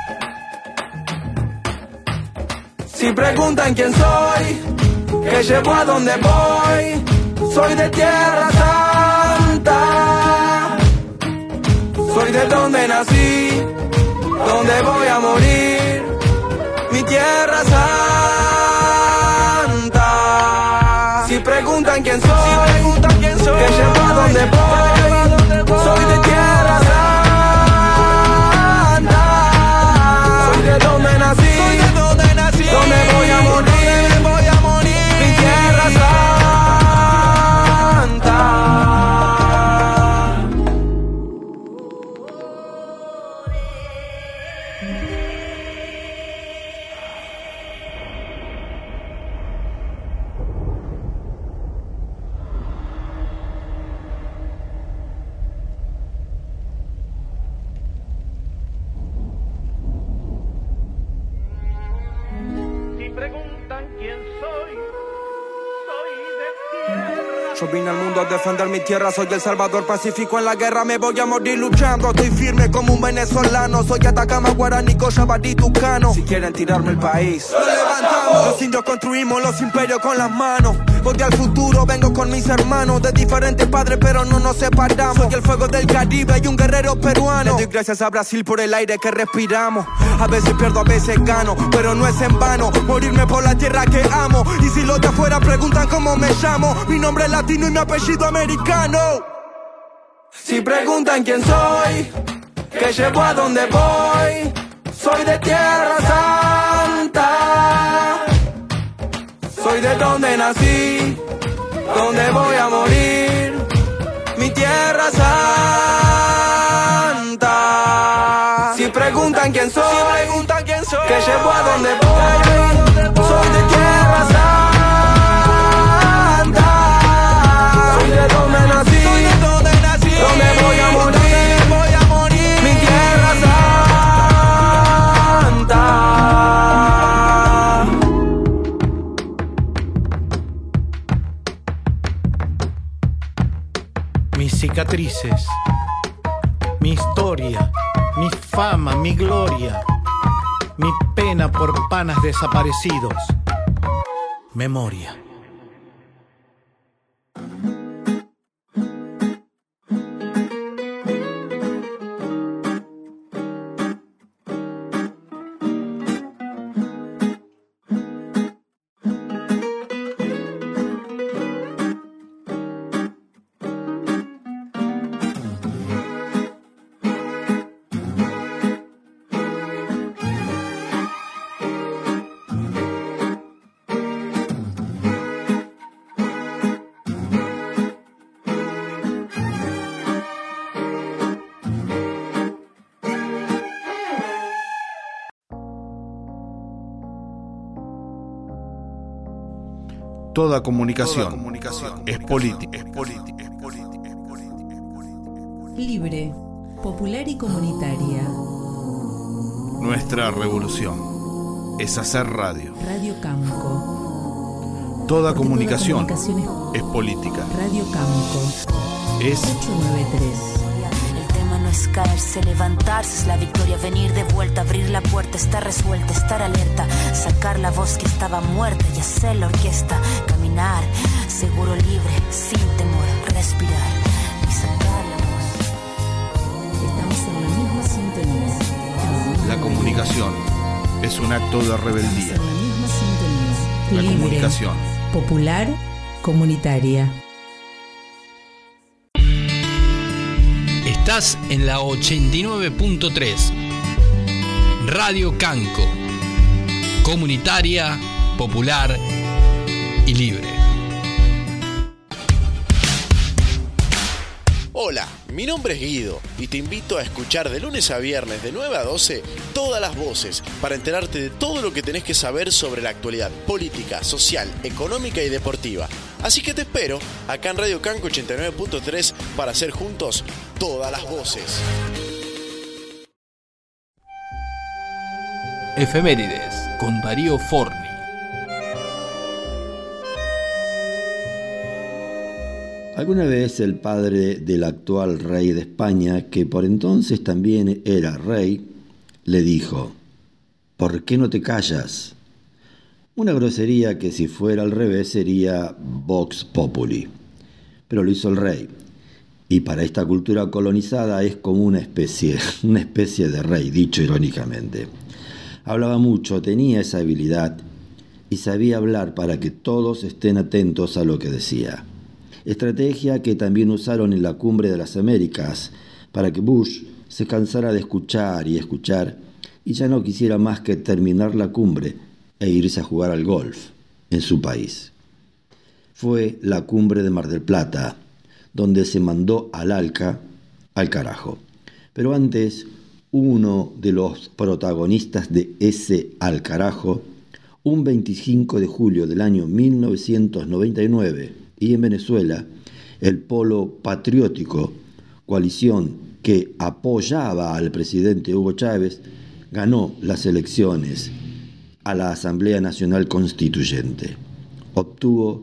Si preguntan quién soy, qué llevo, a dónde voy, soy de Tierra Santa. Soy de donde nací, donde voy a morir, mi Tierra Santa. Si preguntan quién soy, qué llevo, a dónde voy, soy de Tierra Santa. Soy de donde nací, donde voy a morir, mi Tierra Santa. Yo vine al mundo a defender mi tierra, soy el salvador pacífico en la guerra, me voy a morir luchando. Estoy firme como un venezolano, soy Atacama, Guaraní, Cochabamba, Tucano. Si quieren tirarme el país, lo levantamos. Los indios construimos los imperios con las manos. Voy al futuro, vengo con mis hermanos, de diferentes padres pero no nos separamos. Soy el fuego del Caribe y un guerrero peruano. Le doy gracias a Brasil por el aire que respiramos. A veces pierdo, a veces gano, pero no es en vano morirme por la tierra que amo. Y si los de afuera preguntan cómo me llamo, mi nombre es latino y mi apellido americano. Si preguntan quién soy, qué llevo, a dónde voy, soy de Tierra Santa. Soy de donde nací, donde voy a morir, mi Tierra Santa. Si preguntan quién soy, qué llevo, a dónde voy, soy de Tierra Santa. Soy de donde nací, donde voy a morir, mi Tierra Santa. Mis cicatrices, mi historia, mi fama, mi gloria, mi pena por panas desaparecidos, memoria. Toda comunicación es política. Libre, popular y comunitaria. Nuestra revolución es hacer radio. Radio Camco. Toda comunicación es política. Radio Camco. Es 893. Es caerse, levantarse, es la victoria, venir de vuelta, abrir la puerta, estar resuelta, estar alerta, sacar la voz que estaba muerta y hacer la orquesta, caminar, seguro, libre, sin temor, respirar y sacar la voz. Estamos en la misma sintonía. La comunicación es un acto de rebeldía. Estamos en la misma sintonía. La Libre, comunicación popular, comunitaria. Estás en la 89.3 Radio Canco, comunitaria, popular y libre. Hola, mi nombre es Guido y te invito a escuchar de lunes a viernes de 9 a 12 todas las voces para enterarte de todo lo que tenés que saber sobre la actualidad política, social, económica y deportiva. Así que te espero acá en Radio Canco 89.3 para hacer juntos todas las voces. Efemérides con Darío Forni. Alguna vez el padre del actual rey de España, que por entonces también era rey, le dijo: ¿por qué no te callas? Una grosería que si fuera al revés sería Vox Populi. Pero lo hizo el rey. Y para esta cultura colonizada es como una especie de rey, dicho irónicamente. Hablaba mucho, tenía esa habilidad y sabía hablar para que todos estén atentos a lo que decía. Estrategia que también usaron en la Cumbre de las Américas para que Bush se cansara de escuchar y escuchar y ya no quisiera más que terminar la cumbre e irse a jugar al golf en su país. Fue la cumbre de Mar del Plata, donde se mandó al carajo. Pero antes, uno de los protagonistas de ese al carajo, un 25 de julio del año 1999, y en Venezuela, el Polo Patriótico, coalición que apoyaba al presidente Hugo Chávez, ganó las elecciones a la Asamblea Nacional Constituyente. Obtuvo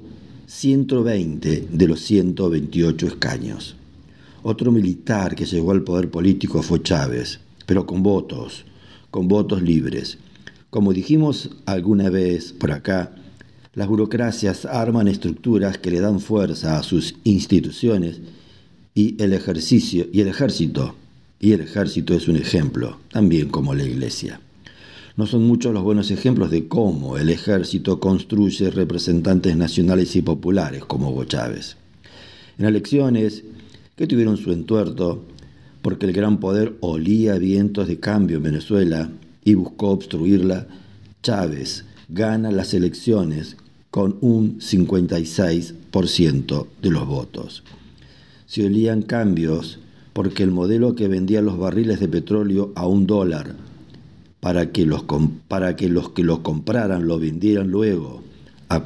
120 de los 128 escaños. Otro militar que llegó al poder político fue Chávez, pero con votos libres. Como dijimos alguna vez por acá, las burocracias arman estructuras que le dan fuerza a sus instituciones y el ejército es un ejemplo, también como la Iglesia. No son muchos los buenos ejemplos de cómo el ejército construye representantes nacionales y populares como Hugo Chávez. En elecciones que tuvieron su entuerto, porque el gran poder olía vientos de cambio en Venezuela y buscó obstruirla, Chávez gana las elecciones con un 56% de los votos. Se olían cambios porque el modelo que vendía los barriles de petróleo a $1 para que los que los compraran lo vendieran luego a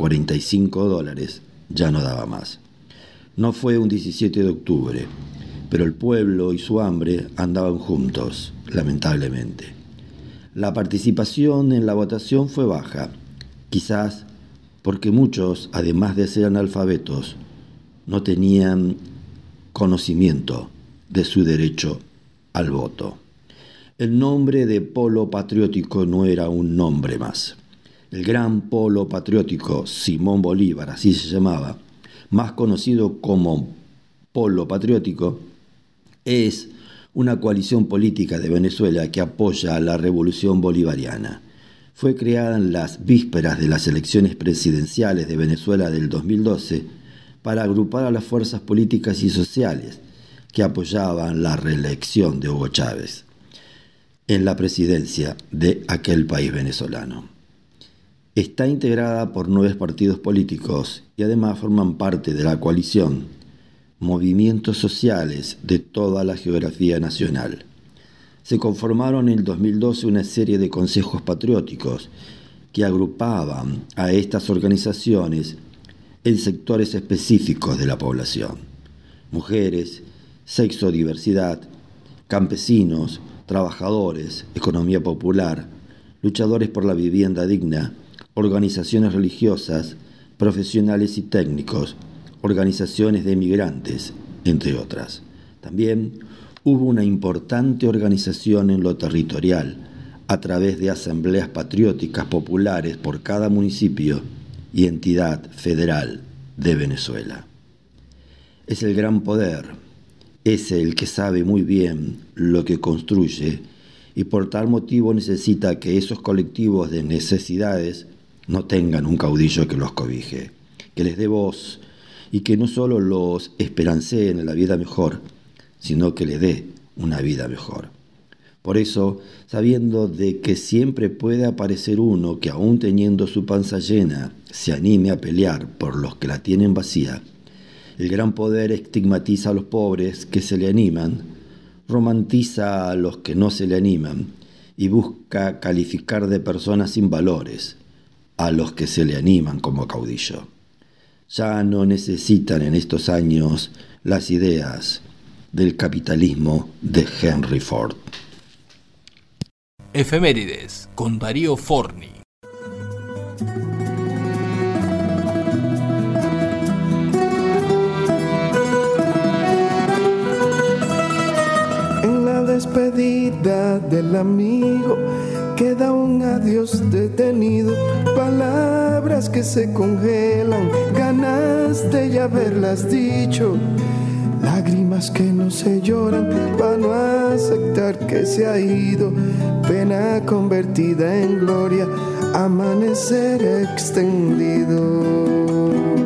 $45 ya no daba más. No fue un 17 de octubre, pero el pueblo y su hambre andaban juntos, lamentablemente. La participación en la votación fue baja, quizás porque muchos, además de ser analfabetos, no tenían conocimiento de su derecho al voto. El nombre de Polo Patriótico no era un nombre más. El gran Polo Patriótico, Simón Bolívar, así se llamaba, más conocido como Polo Patriótico, es una coalición política de Venezuela que apoya a la revolución bolivariana. Fue creada en las vísperas de las elecciones presidenciales de Venezuela del 2012 para agrupar a las fuerzas políticas y sociales que apoyaban la reelección de Hugo Chávez en la presidencia de aquel país venezolano. Está integrada por 9 partidos políticos y además forman parte de la coalición movimientos sociales de toda la geografía nacional. Se conformaron en el 2012 una serie de consejos patrióticos que agrupaban a estas organizaciones en sectores específicos de la población: mujeres, sexodiversidad, campesinos, trabajadores, economía popular, luchadores por la vivienda digna, organizaciones religiosas, profesionales y técnicos, organizaciones de migrantes, entre otras. También hubo una importante organización en lo territorial, a través de asambleas patrióticas populares por cada municipio y entidad federal de Venezuela. Es el gran poder, es el que sabe muy bien lo que construye y por tal motivo necesita que esos colectivos de necesidades no tengan un caudillo que los cobije, que les dé voz y que no solo los esperancee en la vida mejor, sino que les dé una vida mejor. Por eso, sabiendo de que siempre puede aparecer uno que aún teniendo su panza llena se anime a pelear por los que la tienen vacía, el gran poder estigmatiza a los pobres que se le animan, romantiza a los que no se le animan y busca calificar de personas sin valores a los que se le animan como caudillo. Ya no necesitan en estos años las ideas del capitalismo de Henry Ford. Efemérides con Darío Forni. En la despedida del amigo queda un adiós detenido, palabras que se congelan, ganas de ya haberlas dicho, lágrimas que no se lloran para no aceptar que se ha ido, pena convertida en gloria, amanecer extendido.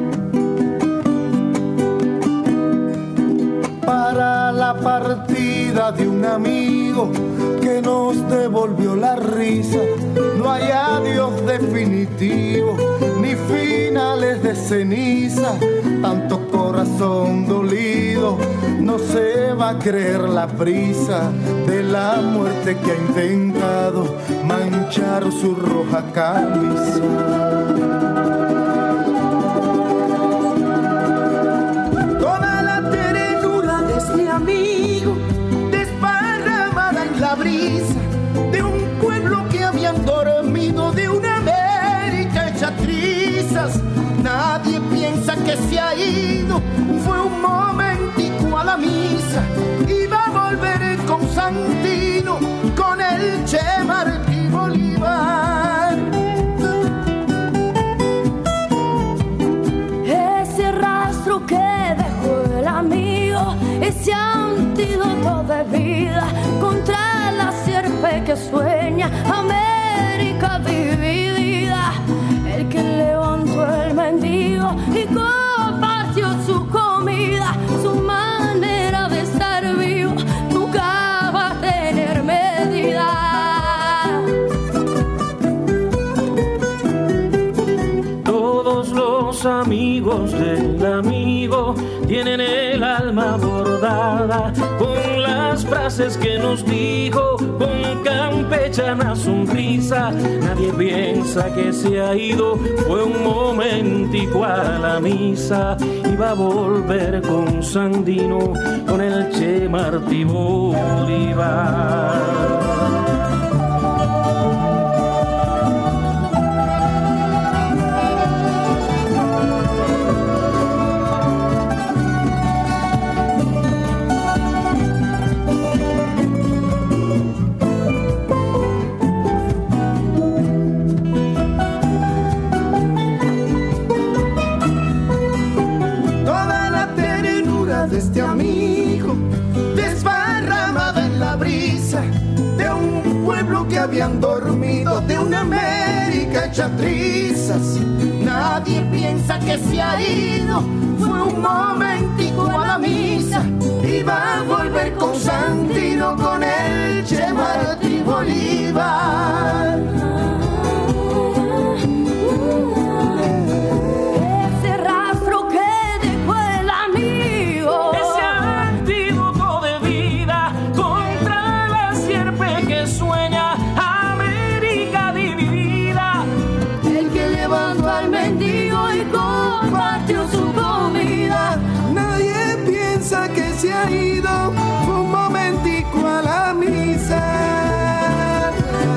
Para la partida de un amigo que nos devolvió la risa, no hay adiós definitivo, ni finales de ceniza, tanto corazón dolido, no se va a creer la prisa de la muerte que ha intentado manchar su roja camisa. Amigo, desparramada en la brisa de un pueblo que habían dormido, de una América hecha trizas. Nadie piensa que amigo, fue un momentico a la misa, iba a volver con Santino, con el Che Martí Bolívar. Ese rastro que dejó el amigo, ese antídoto de vida contra la sierpe que sueña América dividida, el que levantó el mendigo y compartió su comida, su manera de estar vivo nunca va a tener medida. Todos los amigos del amigo tienen el alma bordada con las frases que nos dijo, con campechana sonrisa. Nadie piensa que se ha ido, fue un momentico a la misa, iba a volver con Sandino, con el Che Martí Bolívar. Este amigo desparramado en la brisa de un pueblo que habían dormido, de una América hecha trizas. Nadie piensa que se ha ido, fue un momentico a la misa, iba a volver con Santino, con el Che Martí Bolívar. Que se ha ido, fue un momentico a la misa.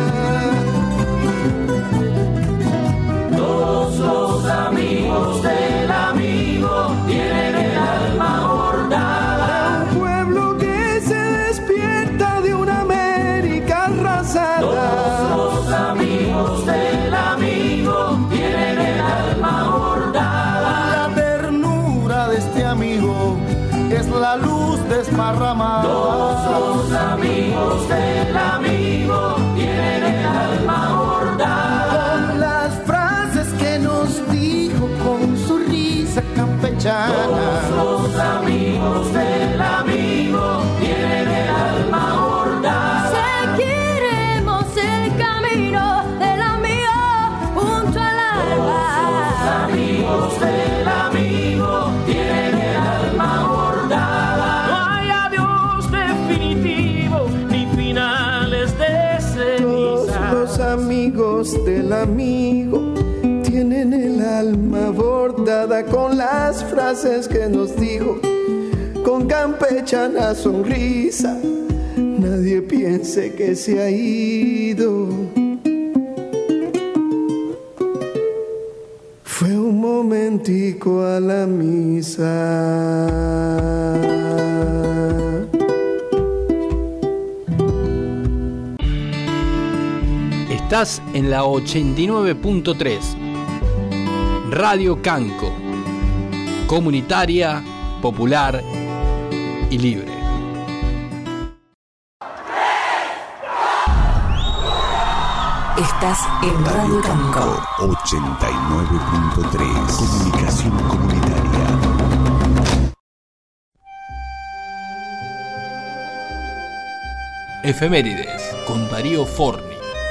Todos los amigos del amigo tienen el alma bordada. Un pueblo que se despierta de una América arrasada. Todos los amigos del amigo tienen el alma bordada. La ternura de este amigo es la luz desparramada. Todos los amigos del amigo tienen el alma bordada. Con las frases que nos dijo, con su risa campechana. Todos los amigos del amigo tienen el alma bordada. Seguiremos el camino del amigo junto al alba. Todos los amigos del amigo tienen el alma bordada. Los amigos del amigo tienen el alma bordada con las frases que nos dijo, con campechana sonrisa. Nadie piense que se ha ido, fue un momentico a la misa. Estás en la 89.3 Radio Canco, comunitaria, popular y libre. Estás en Radio Canco 89.3 Comunicación comunitaria. Efemérides con Darío Forni.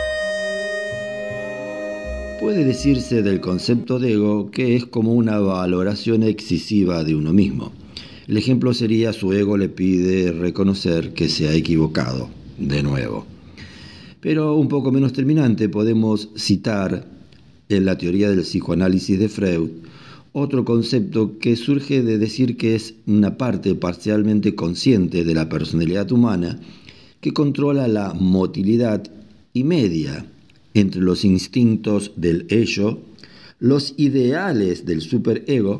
Puede decirse del concepto de ego que es como una valoración excesiva de uno mismo. El ejemplo sería: su ego le pide reconocer que se ha equivocado de nuevo. Pero un poco menos terminante podemos citar en la teoría del psicoanálisis de Freud otro concepto que surge de decir que es una parte parcialmente consciente de la personalidad humana que controla la motilidad y media entre los instintos del ello, los ideales del superego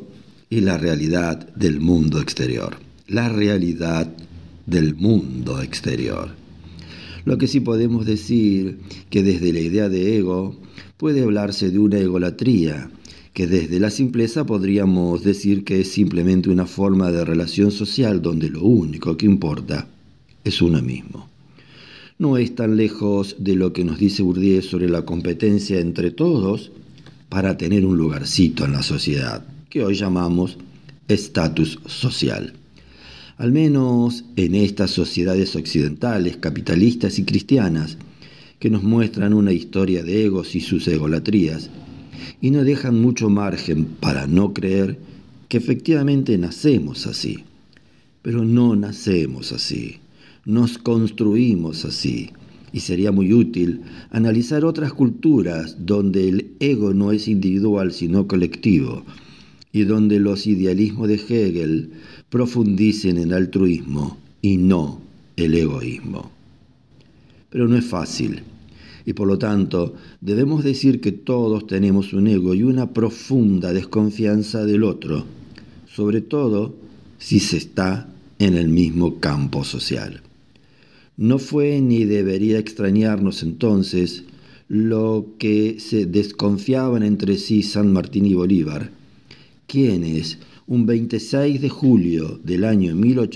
y la realidad del mundo exterior. La realidad del mundo exterior. Lo que sí podemos decir que desde la idea de ego puede hablarse de una egolatría, que desde la simpleza podríamos decir que es simplemente una forma de relación social donde lo único que importa es uno mismo. No es tan lejos de lo que nos dice Bourdieu sobre la competencia entre todos para tener un lugarcito en la sociedad, que hoy llamamos estatus social. Al menos en estas sociedades occidentales, capitalistas y cristianas, que nos muestran una historia de egos y sus egolatrías, y no dejan mucho margen para no creer que efectivamente nacemos así. Pero no nacemos así, nos construimos así, y sería muy útil analizar otras culturas donde el ego no es individual sino colectivo, y donde los idealismos de Hegel profundicen en altruismo y no el egoísmo. Pero no es fácil, y por lo tanto debemos decir que todos tenemos un ego y una profunda desconfianza del otro, sobre todo si se está en el mismo campo social. No fue ni debería extrañarnos entonces lo que se desconfiaban entre sí San Martín y Bolívar, quienes un 26 de julio del año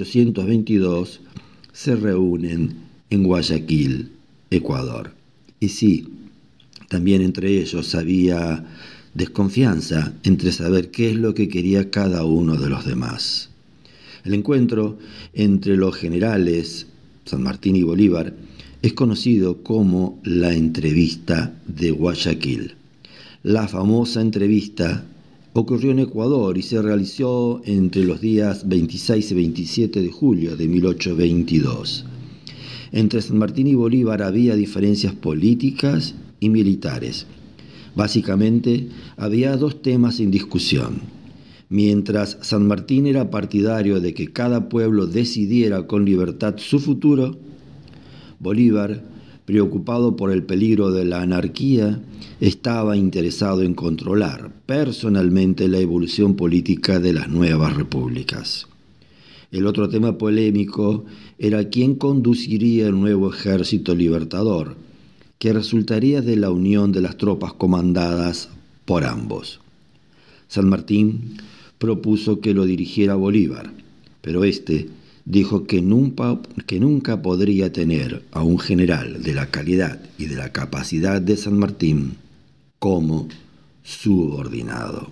1822 se reúnen en Guayaquil, Ecuador. Y sí, también entre ellos había desconfianza entre saber qué es lo que quería cada uno de los demás. El encuentro entre los generales San Martín y Bolívar es conocido como la entrevista de Guayaquil. La famosa entrevista ocurrió en Ecuador y se realizó entre los días 26 y 27 de julio de 1822. Entre San Martín y Bolívar había diferencias políticas y militares. Básicamente, había dos temas en discusión. Mientras San Martín era partidario de que cada pueblo decidiera con libertad su futuro, Bolívar, preocupado por el peligro de la anarquía, estaba interesado en controlar personalmente la evolución política de las nuevas repúblicas. El otro tema polémico era quién conduciría el nuevo ejército libertador, que resultaría de la unión de las tropas comandadas por ambos. San Martín propuso que lo dirigiera Bolívar, pero este dijo que nunca podría tener a un general de la calidad y de la capacidad de San Martín como subordinado.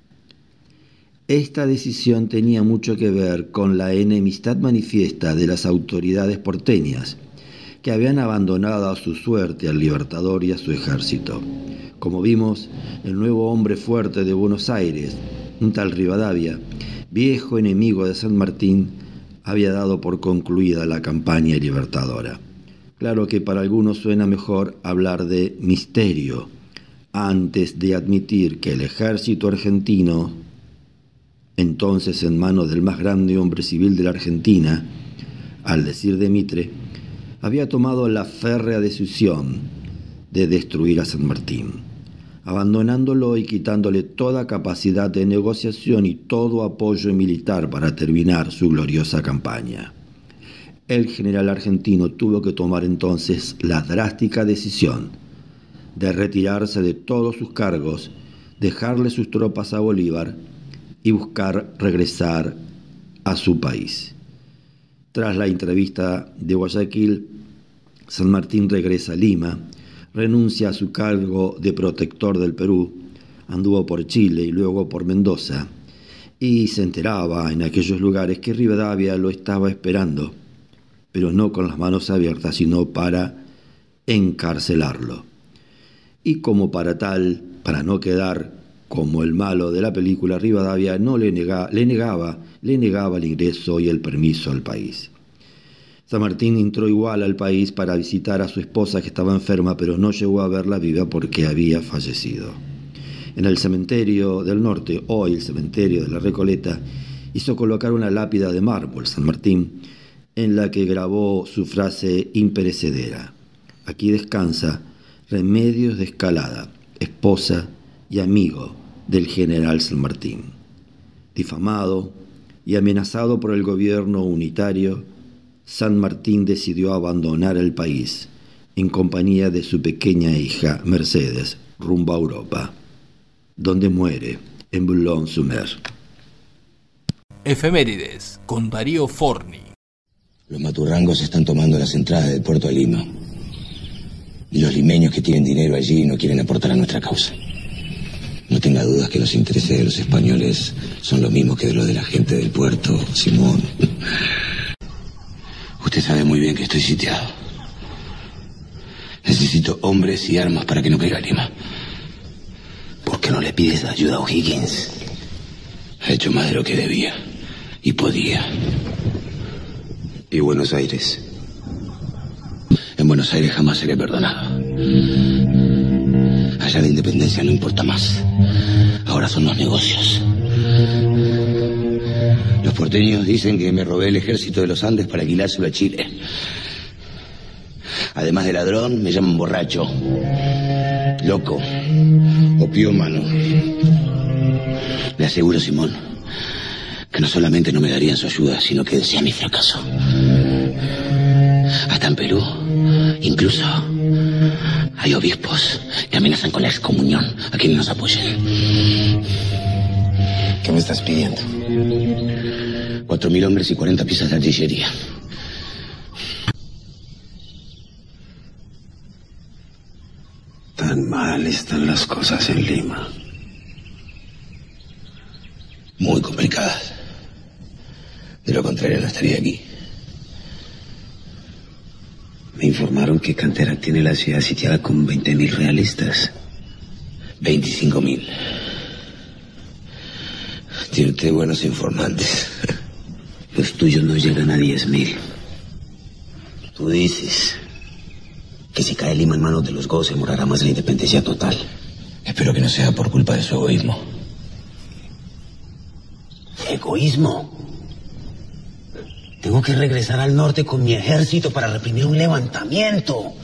Esta decisión tenía mucho que ver con la enemistad manifiesta de las autoridades porteñas, que habían abandonado a su suerte al Libertador y a su ejército. Como vimos, el nuevo hombre fuerte de Buenos Aires, un tal Rivadavia, viejo enemigo de San Martín, había dado por concluida la campaña libertadora. Claro que para algunos suena mejor hablar de misterio, antes de admitir que el ejército argentino, entonces en manos del más grande hombre civil de la Argentina, al decir de Mitre, había tomado la férrea decisión de destruir a San Martín, abandonándolo y quitándole toda capacidad de negociación y todo apoyo militar para terminar su gloriosa campaña. El general argentino tuvo que tomar entonces la drástica decisión de retirarse de todos sus cargos, dejarle sus tropas a Bolívar y buscar regresar a su país. Tras la entrevista de Guayaquil, San Martín regresa a Lima, renuncia a su cargo de protector del Perú, anduvo por Chile y luego por Mendoza, y se enteraba en aquellos lugares que Rivadavia lo estaba esperando, pero no con las manos abiertas, sino para encarcelarlo. Y como para no quedar como el malo de la película, Rivadavia no le negaba el ingreso y el permiso al país. San Martín entró igual al país para visitar a su esposa que estaba enferma, pero no llegó a verla viva porque había fallecido. En el cementerio del norte, hoy el cementerio de la Recoleta, hizo colocar una lápida de mármol San Martín en la que grabó su frase imperecedera: aquí descansa Remedios de Escalada, esposa y amigo del general San Martín. Difamado y amenazado por el gobierno unitario, San Martín decidió abandonar el país en compañía de su pequeña hija Mercedes rumbo a Europa, donde muere en Boulogne-sur-Mer. Efemérides con Darío Forni. Los maturrangos están tomando las entradas del puerto de Lima. Y los limeños que tienen dinero allí no quieren aportar a nuestra causa. No tenga dudas que los intereses de los españoles son los mismos que de los de la gente del puerto, Simón. Usted sabe muy bien que estoy sitiado. Necesito hombres y armas para que no caiga Lima. ¿Por qué no le pides ayuda a O'Higgins? Ha hecho más de lo que debía y podía. ¿Y Buenos Aires? En Buenos Aires jamás seré perdonado. Allá la independencia no importa más. Ahora son los negocios. Los porteños dicen que me robé el ejército de los Andes para alquilárselo a Chile. Además de ladrón, me llaman borracho, loco, opiómano. Le aseguro, Simón, que no solamente no me darían su ayuda, sino que desea mi fracaso. Hasta en Perú, incluso, hay obispos que amenazan con la excomunión a quienes nos apoyen. ¿Qué me estás pidiendo? 4.000 hombres y 40 piezas de artillería. Tan mal están las cosas en Lima. Muy complicadas. De lo contrario, no estaría aquí. Me informaron que Cantera tiene la ciudad sitiada con 20.000 realistas. 25.000. Tiene usted buenos informantes. Los tuyos no llegan a 10.000. Tú dices que si cae Lima en manos de los Go se demorará más la independencia total. Espero que no sea por culpa de su egoísmo. ¿Egoísmo? Tengo que regresar al norte con mi ejército para reprimir un levantamiento.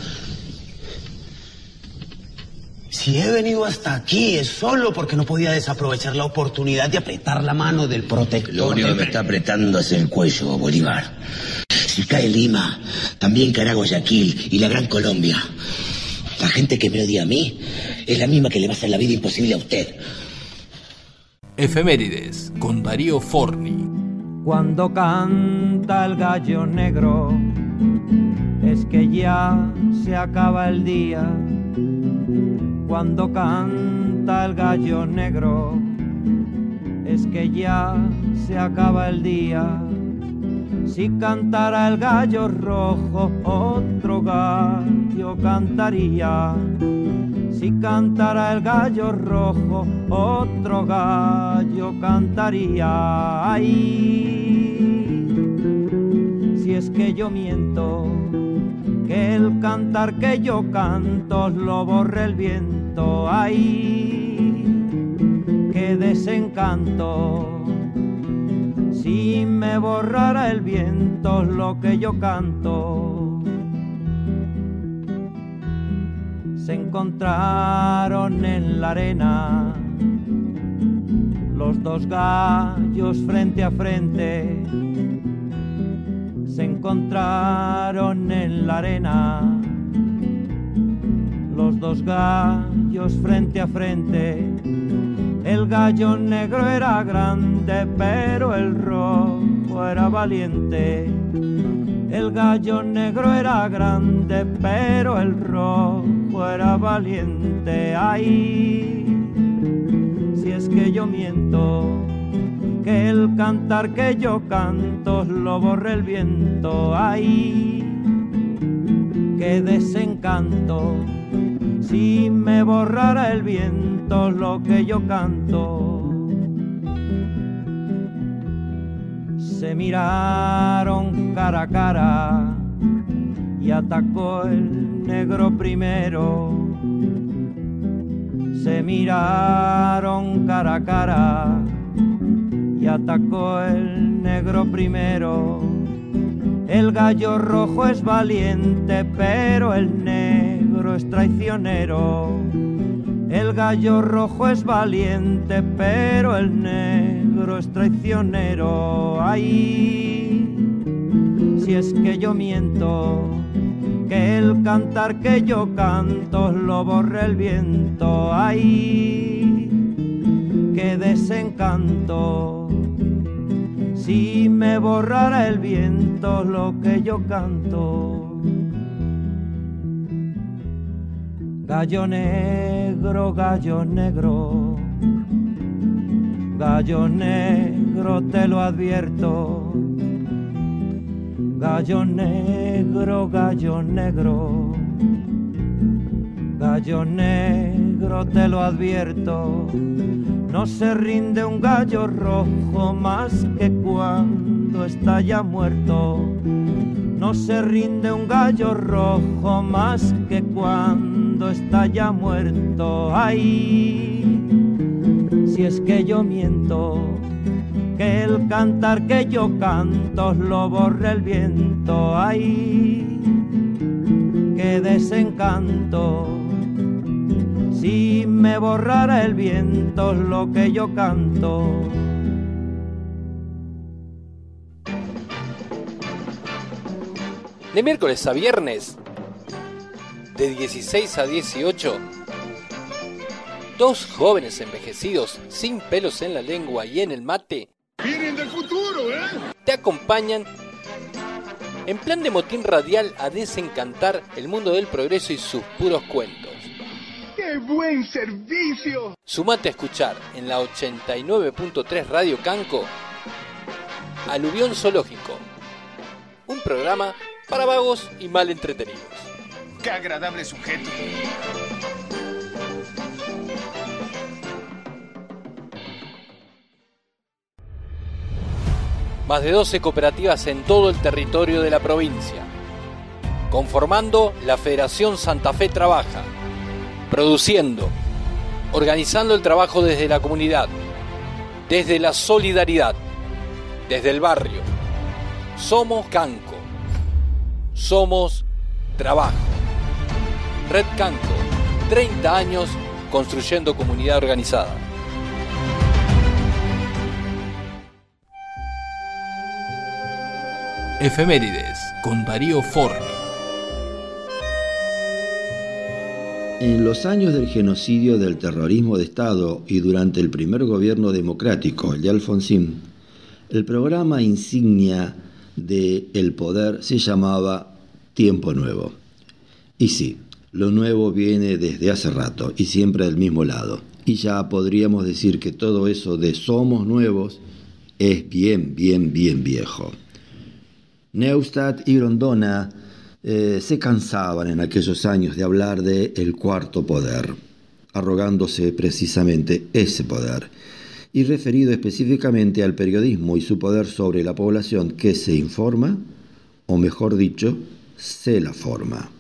Si he venido hasta aquí es solo porque no podía desaprovechar la oportunidad de apretar la mano del protector. Lo único que me está apretando es el cuello, Bolívar. Si cae Lima, también caerá Guayaquil y la Gran Colombia. La gente que me odia a mí es la misma que le va a hacer la vida imposible a usted. Efemérides con Darío Forni. Cuando canta el gallo negro, es que ya se acaba el día. Cuando canta el gallo negro, es que ya se acaba el día. Si cantara el gallo rojo, otro gallo cantaría. Si cantara el gallo rojo, otro gallo cantaría. Ay, si es que yo miento, que el cantar que yo canto lo borre el viento. Ay, qué desencanto. Si me borrara el viento lo que yo canto. Se encontraron en la arena los dos gallos frente a frente. Se encontraron en la arena los dos gallos frente a frente. El gallo negro era grande, pero el rojo era valiente. El gallo negro era grande, pero el rojo era valiente. Ay, si es que yo miento, que el cantar que yo canto lo borre el viento. Ay, qué desencanto. Si me borrara el viento lo que yo canto. Se miraron cara a cara y atacó el negro primero. Se miraron cara a cara y atacó el negro primero. El gallo rojo es valiente, pero el negro es traicionero. El gallo rojo es valiente, pero el negro negro es traicionero. Ay, si es que yo miento, que el cantar que yo canto lo borre el viento. Ay, qué desencanto, si me borrara el viento lo que yo canto. Gallo negro, gallo negro, gallo negro, te lo advierto. Gallo negro, gallo negro, gallo negro, te lo advierto. No se rinde un gallo rojo más que cuando está ya muerto. No se rinde un gallo rojo más que cuando está ya muerto. Ay, si es que yo miento, que el cantar que yo canto lo borre el viento. Ay, qué desencanto, si me borrara el viento lo que yo canto. De miércoles a viernes, de 16 a 18, dos jóvenes envejecidos sin pelos en la lengua y en el mate ¡vienen del futuro, te acompañan en plan de motín radial a desencantar el mundo del progreso y sus puros cuentos. ¡Qué buen servicio! Sumate a escuchar en la 89.3 Radio Canco Aluvión Zoológico, un programa para vagos y mal entretenidos. ¡Qué agradable sujeto! Más de 12 cooperativas en todo el territorio de la provincia, conformando la Federación Santa Fe Trabaja, produciendo, organizando el trabajo desde la comunidad, desde la solidaridad, desde el barrio. Somos Canco, somos trabajo. Red Canco, 30 años construyendo comunidad organizada. Efemérides con Darío Forni. En los años del genocidio del terrorismo de Estado y durante el primer gobierno democrático, el de Alfonsín, el programa insignia de El Poder se llamaba Tiempo Nuevo. Y sí, lo nuevo viene desde hace rato y siempre del mismo lado. Y ya podríamos decir que todo eso de somos nuevos es bien viejo. Neustadt y Grondona se cansaban en aquellos años de hablar de el cuarto poder, arrogándose precisamente ese poder, y referido específicamente al periodismo y su poder sobre la población que se informa, o mejor dicho, se la forma.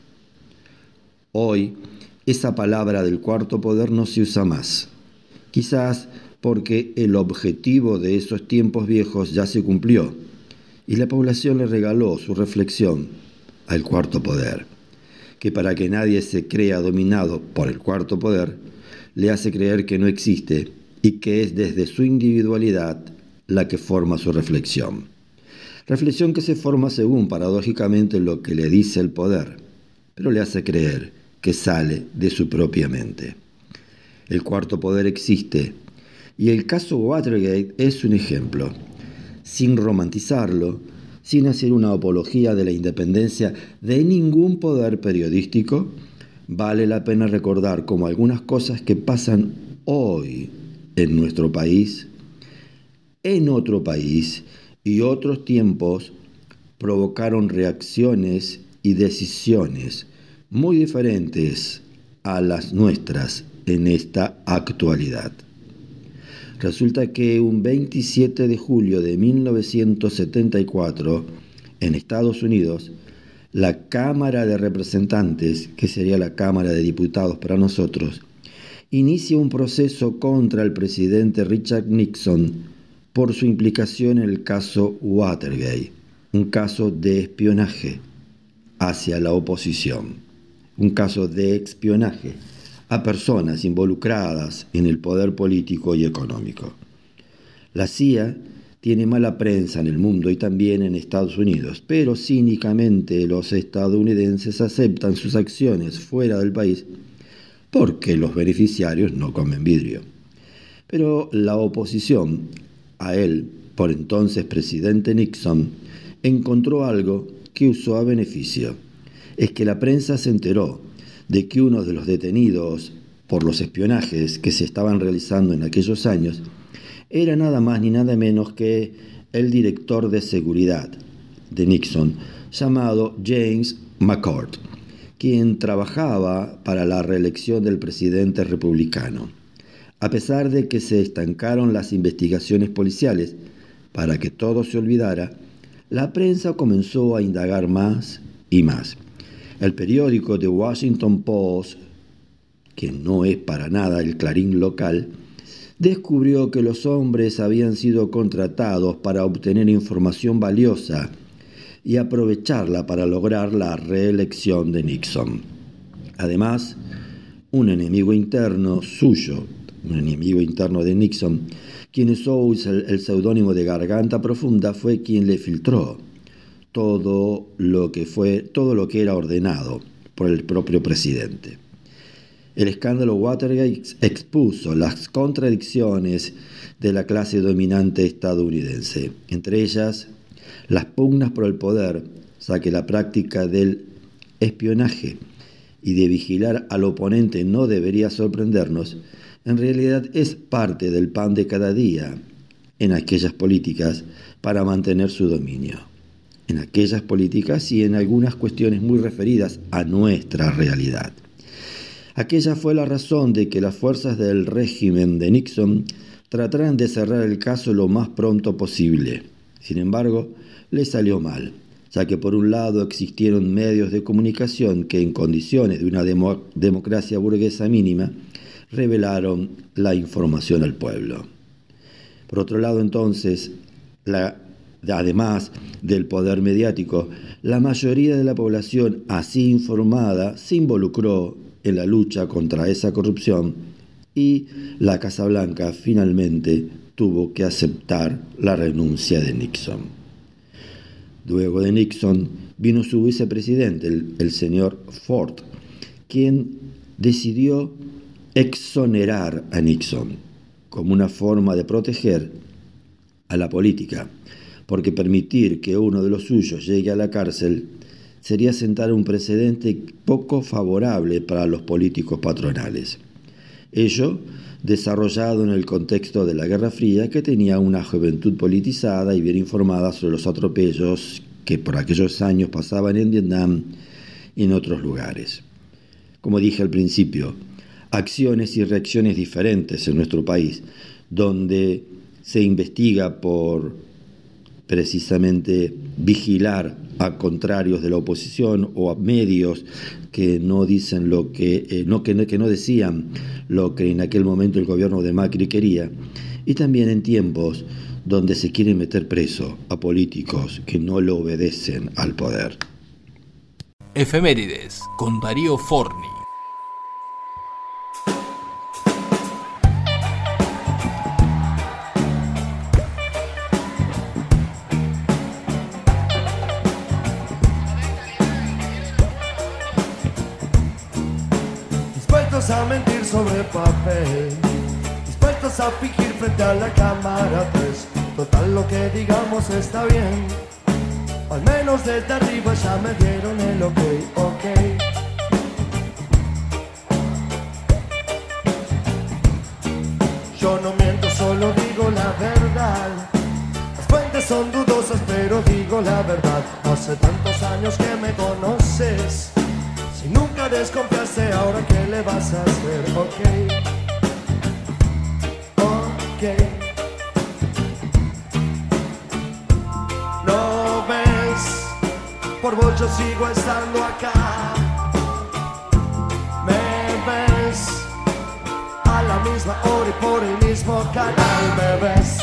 Hoy, esa palabra del cuarto poder no se usa más, quizás porque el objetivo de esos tiempos viejos ya se cumplió, y la población le regaló su reflexión al cuarto poder, que para que nadie se crea dominado por el cuarto poder, le hace creer que no existe y que es desde su individualidad la que forma su reflexión. Reflexión que se forma según paradójicamente lo que le dice el poder, pero le hace creer que sale de su propia mente. El cuarto poder existe, y el caso Watergate es un ejemplo. Sin romantizarlo, sin hacer una apología de la independencia de ningún poder periodístico, vale la pena recordar cómo algunas cosas que pasan hoy en nuestro país, en otro país y otros tiempos, provocaron reacciones y decisiones muy diferentes a las nuestras en esta actualidad. Resulta que un 27 de julio de 1974, en Estados Unidos, la Cámara de Representantes, que sería la Cámara de Diputados para nosotros, inicia un proceso contra el presidente Richard Nixon por su implicación en el caso Watergate, un caso de espionaje hacia la oposición, un caso de espionaje a personas involucradas en el poder político y económico. La CIA tiene mala prensa en el mundo y también en Estados Unidos, pero cínicamente los estadounidenses aceptan sus acciones fuera del país porque los beneficiarios no comen vidrio. Pero la oposición a él, por entonces presidente Nixon, encontró algo que usó a beneficio. Es que la prensa se enteró de que uno de los detenidos por los espionajes que se estaban realizando en aquellos años era nada más ni nada menos que el director de seguridad de Nixon, llamado James McCord, quien trabajaba para la reelección del presidente republicano. A pesar de que se estancaron las investigaciones policiales para que todo se olvidara, la prensa comenzó a indagar más y más. El periódico The Washington Post, que no es para nada el Clarín local, descubrió que los hombres habían sido contratados para obtener información valiosa y aprovecharla para lograr la reelección de Nixon. Además, un enemigo interno suyo, un enemigo interno de Nixon, quien usó el seudónimo de Garganta Profunda, fue quien le filtró todo lo que era ordenado por el propio presidente. El escándalo Watergate expuso las contradicciones de la clase dominante estadounidense, entre ellas las pugnas por el poder, ya que la práctica del espionaje y de vigilar al oponente no debería sorprendernos. En realidad es parte del pan de cada día en aquellas políticas para mantener su dominio. En aquellas políticas y en algunas cuestiones muy referidas a nuestra realidad. Aquella fue la razón de que las fuerzas del régimen de Nixon trataran de cerrar el caso lo más pronto posible. Sin embargo, le salió mal, ya que por un lado existieron medios de comunicación que en condiciones de una democracia burguesa mínima revelaron la información al pueblo. Por otro lado, entonces, además del poder mediático, la mayoría de la población así informada se involucró en la lucha contra esa corrupción y la Casa Blanca finalmente tuvo que aceptar la renuncia de Nixon. Luego de Nixon vino su vicepresidente, el señor Ford, quien decidió exonerar a Nixon como una forma de proteger a la política, porque permitir que uno de los suyos llegue a la cárcel sería sentar un precedente poco favorable para los políticos patronales. Ello desarrollado en el contexto de la Guerra Fría, que tenía una juventud politizada y bien informada sobre los atropellos que por aquellos años pasaban en Vietnam y en otros lugares. Como dije al principio, acciones y reacciones diferentes en nuestro país, donde se investiga por precisamente vigilar a contrarios de la oposición o a medios que no dicen que no decían lo que en aquel momento el gobierno de Macri quería, y también en tiempos donde se quiere meter preso a políticos que no le obedecen al poder. Efemérides con Darío Forni. A mentir sobre papel, dispuestos a fingir frente a la cámara 3. Total, lo que digamos está bien, al menos desde arriba ya me dieron el ok. Yo no miento, solo digo la verdad. Las fuentes son dudosas, pero digo la verdad. Hace tantos años que me conoces, si nunca desconfiaste, ahora ¿qué le vas a hacer? Ok. No ves, por vos yo sigo estando acá. Me ves a la misma hora y por el mismo canal. Me ves.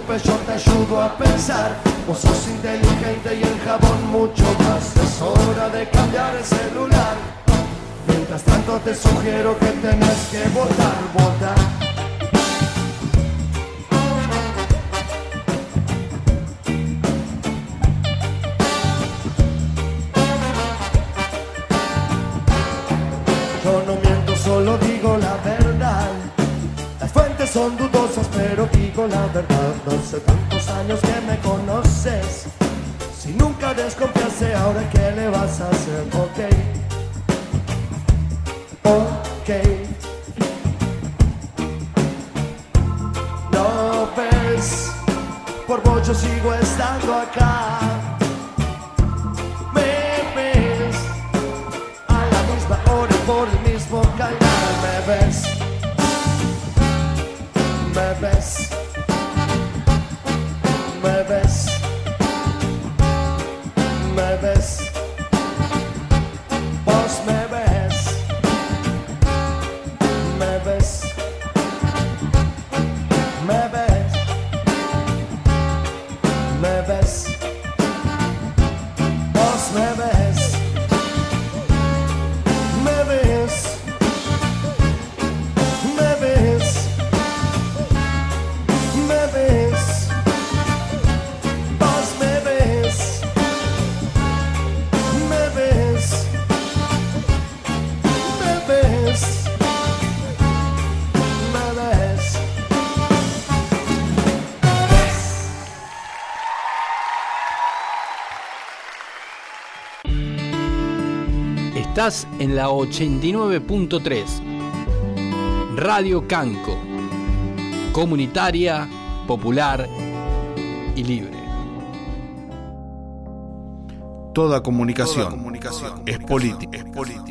preocupes, yo te ayudo a pensar. Vos sos inteligente y el jabón mucho más. Es hora de cambiar el celular. Mientras tanto te sugiero que tenés que votar, votar. Yo no miento, solo digo la verdad. Las fuentes son dudosas, pero digo la verdad. Hace tantos años que me conoces. Si nunca desconfiaste, ahora ¿qué le vas a hacer? Ok. No ves, por vos yo sigo estando acá. Me ves a la misma hora y por el mismo canal. Me ves, me ves, me ves, me ves. Vos me ves. Me ves, me ves, me ves, vos me ves, me ves, me ves, me ves, vos me ves, me ves, me ves. Estás en la 89.3 Radio Canco, comunitaria, popular y libre. Toda comunicación es política.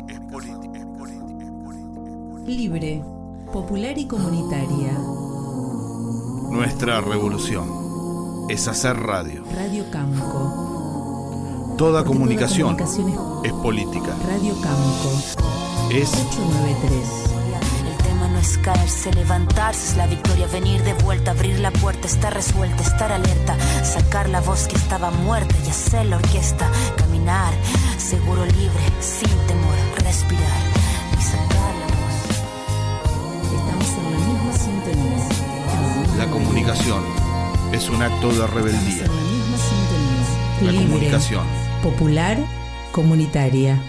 Libre, popular y comunitaria. Nuestra revolución es hacer radio. Radio Canco. Toda comunicación es política. Radio Canco. Es 893. El tema no es caerse, levantarse, es la victoria, venir de vuelta, abrir la puerta, estar resuelta, estar alerta, sacar la voz que estaba muerta y hacer la orquesta, caminar, seguro, libre, sin temor, respirar y sacar la voz. Estamos en la misma sintonía. La comunicación es un acto de rebeldía. Estamos en la misma sintonía. La Libre, comunicación popular, comunitaria.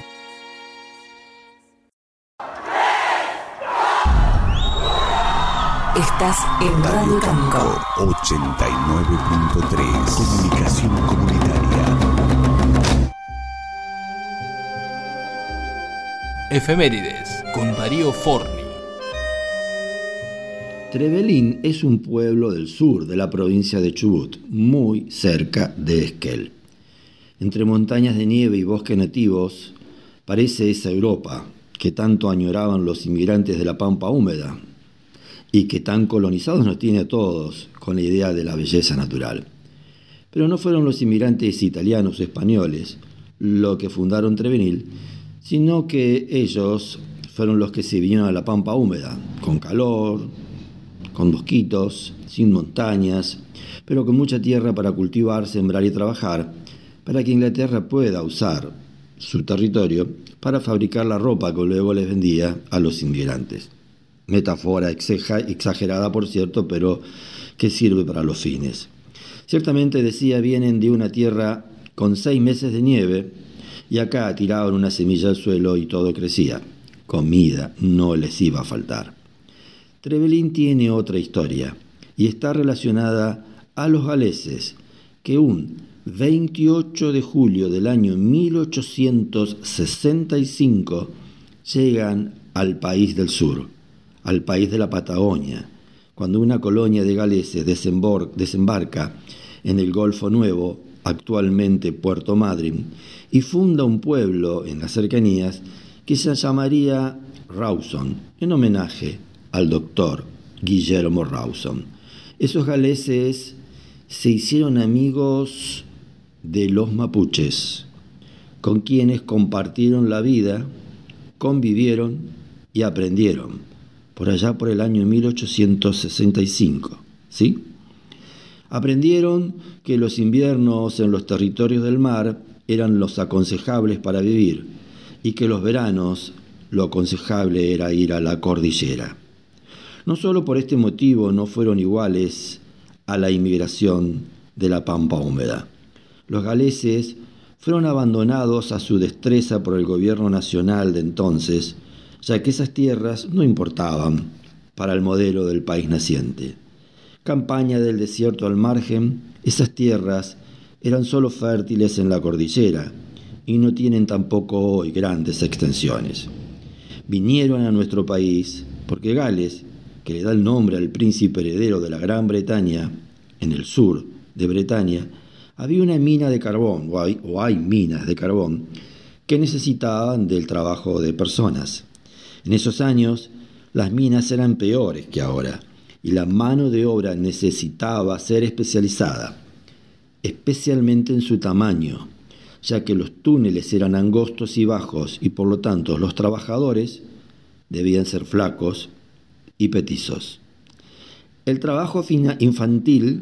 Estás en Radio Canco 89.3. Comunicación comunitaria. Efemérides con Darío Forni. Trevelin es un pueblo del sur de la provincia de Chubut, muy cerca de Esquel. Entre montañas de nieve y bosques nativos, parece esa Europa que tanto añoraban los inmigrantes de la pampa húmeda y que tan colonizados nos tiene a todos con la idea de la belleza natural. Pero no fueron los inmigrantes italianos o españoles los que fundaron Trevelin, sino que ellos fueron los que se vinieron a la pampa húmeda, con calor, con mosquitos, sin montañas, pero con mucha tierra para cultivar, sembrar y trabajar, para que Inglaterra pueda usar su territorio para fabricar la ropa que luego les vendía a los inmigrantes. Metáfora exagerada, por cierto, pero que sirve para los fines. Ciertamente, decía, vienen de una tierra con 6 meses de nieve y acá tiraban una semilla al suelo y todo crecía. Comida no les iba a faltar. Trevelin tiene otra historia y está relacionada a los galeses que un 28 de julio del año 1865 llegan al país del sur, al país de la Patagonia, cuando una colonia de galeses desembarca en el Golfo Nuevo, actualmente Puerto Madryn, y funda un pueblo en las cercanías que se llamaría Rawson, en homenaje al doctor Guillermo Rawson. Esos galeses se hicieron amigos de los mapuches, con quienes compartieron la vida, convivieron y aprendieron, por allá por el año 1865, ¿sí? Aprendieron que los inviernos en los territorios del mar eran los aconsejables para vivir y que los veranos lo aconsejable era ir a la cordillera. No solo por este motivo no fueron iguales a la inmigración de la pampa húmeda. Los galeses fueron abandonados a su destreza por el gobierno nacional de entonces, ya que esas tierras no importaban para el modelo del país naciente. Campaña del desierto al margen, esas tierras eran solo fértiles en la cordillera y no tienen tampoco hoy grandes extensiones. Vinieron a nuestro país porque Gales, que le da el nombre al príncipe heredero de la Gran Bretaña, en el sur de Bretaña, había una mina de carbón, o hay minas de carbón, que necesitaban del trabajo de personas. En esos años, las minas eran peores que ahora, y la mano de obra necesitaba ser especializada, especialmente en su tamaño, ya que los túneles eran angostos y bajos, y por lo tanto los trabajadores debían ser flacos y petizos. El trabajo infantil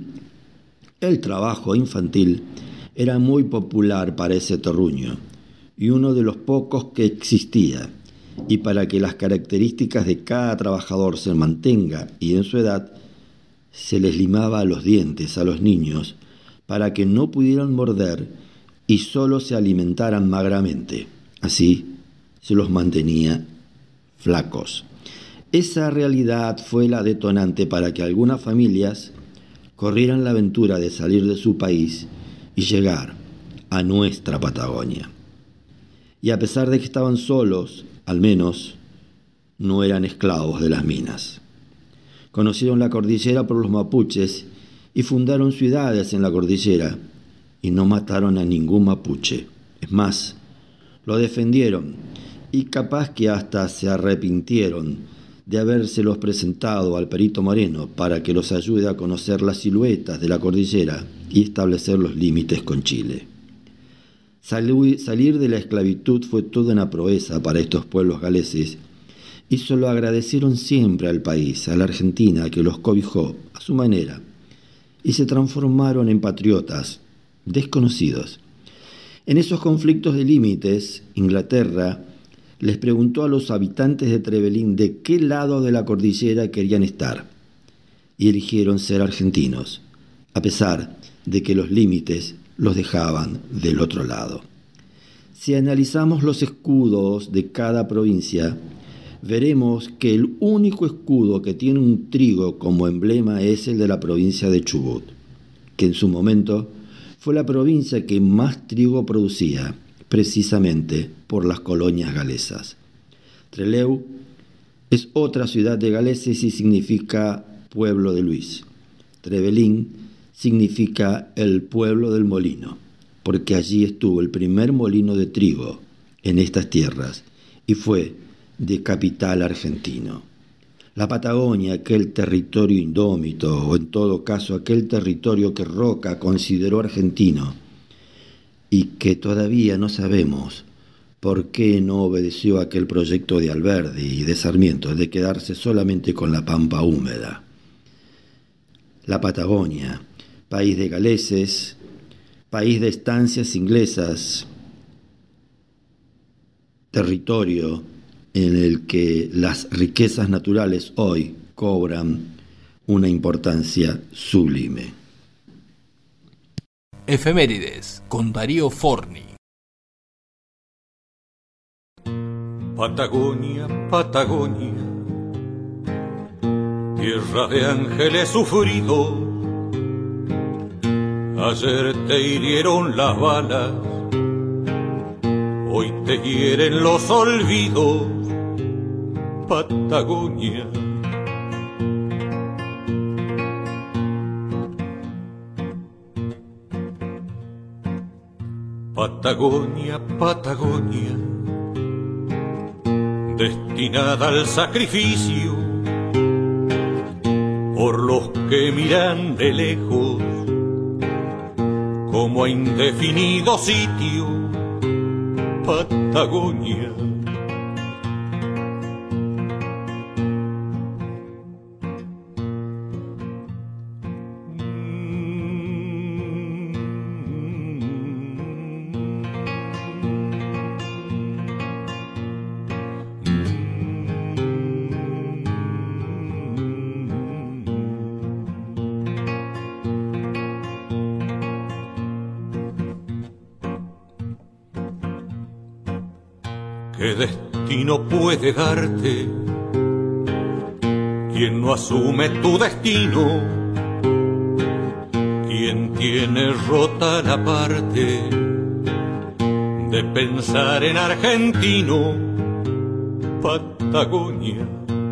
era muy popular para ese terruño y uno de los pocos que existía, y para que las características de cada trabajador se mantenga y en su edad, se les limaba los dientes a los niños para que no pudieran morder y solo se alimentaran magramente. Así se los mantenía flacos. Esa realidad fue la detonante para que algunas familias corrieran la aventura de salir de su país y llegar a nuestra Patagonia. Y a pesar de que estaban solos, al menos no eran esclavos de las minas. Conocieron la cordillera por los mapuches y fundaron ciudades en la cordillera y no mataron a ningún mapuche. Es más, lo defendieron y capaz que hasta se arrepintieron de habérselos presentado al Perito Moreno para que los ayude a conocer las siluetas de la cordillera y establecer los límites con Chile. Salir de la esclavitud fue toda una proeza para estos pueblos galeses y se lo agradecieron siempre al país, a la Argentina, que los cobijó a su manera y se transformaron en patriotas desconocidos. En esos conflictos de límites, Inglaterra les preguntó a los habitantes de Trevelin de qué lado de la cordillera querían estar y eligieron ser argentinos, a pesar de que los límites los dejaban del otro lado. Si analizamos los escudos de cada provincia, veremos que el único escudo que tiene un trigo como emblema es el de la provincia de Chubut, que en su momento fue la provincia que más trigo producía, precisamente por las colonias galesas. Trelew es otra ciudad de galeses y significa pueblo de Luis. Trevelin significa el pueblo del molino, porque allí estuvo el primer molino de trigo en estas tierras y fue de capital argentino. La Patagonia, aquel territorio indómito, o en todo caso aquel territorio que Roca consideró argentino y que todavía no sabemos por qué no obedeció a aquel proyecto de Alberdi y de Sarmiento de quedarse solamente con la pampa húmeda. La Patagonia, país de galeses, país de estancias inglesas, territorio en el que las riquezas naturales hoy cobran una importancia sublime. Efemérides con Darío Forni. Patagonia, Patagonia, tierra de ángeles sufridos. Ayer te hirieron las balas, hoy te hieren los olvidos. Patagonia. Patagonia, Patagonia, destinada al sacrificio por los que miran de lejos como a indefinido sitio. Patagonia. ¿Qué destino puede darte quien no asume tu destino? ¿Quién tiene rota la parte de pensar en argentino? Patagonia.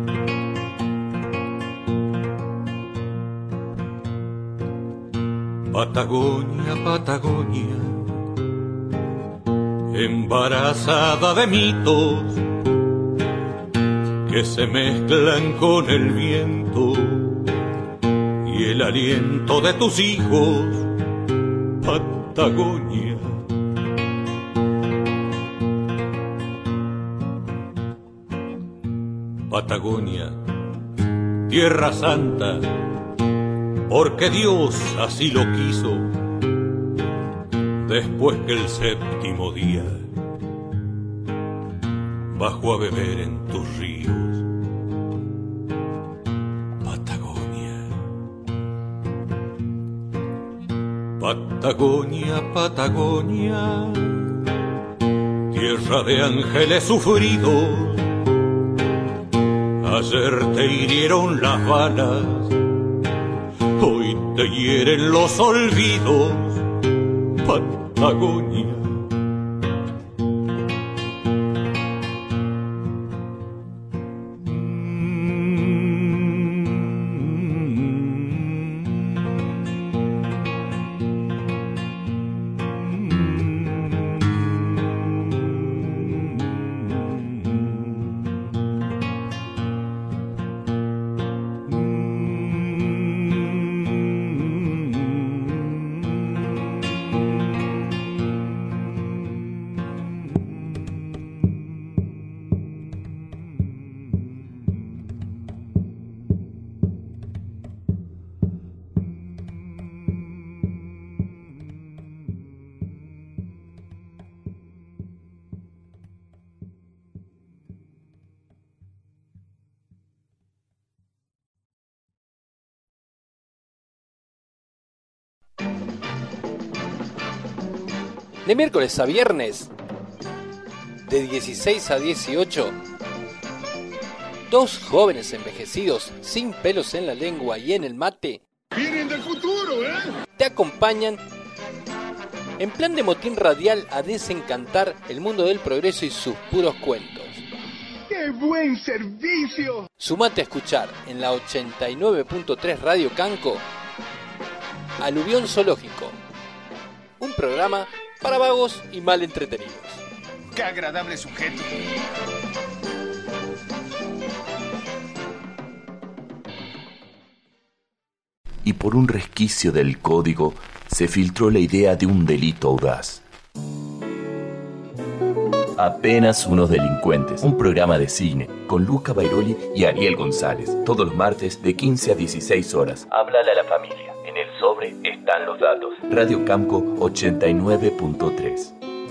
Patagonia, Patagonia, embarazada de mitos que se mezclan con el viento y el aliento de tus hijos. Patagonia. Patagonia, Tierra Santa, porque Dios así lo quiso, después que el séptimo día bajó a beber en tus ríos. Patagonia. Patagonia, Patagonia, tierra de ángeles sufridos. Ayer te hirieron las balas, hoy te hieren los olvidos. Patagonia. De miércoles a viernes, de 16 a 18, dos jóvenes envejecidos sin pelos en la lengua y en el mate ¡Vienen del futuro, te acompañan en plan de motín radial a desencantar el mundo del progreso y sus puros cuentos. ¡Qué buen servicio! Sumate a escuchar en la 89.3 Radio Canco Aluvión Zoológico, un programa para vagos y mal entretenidos. ¡Qué agradable sujeto! Y por un resquicio del código se filtró la idea de un delito audaz. Apenas unos delincuentes, un programa de cine con Luca Bairoli y Ariel González, todos los martes de 15 a 16 horas. Háblale a la familia. En el sobre están los datos. Radio Camco 89.3.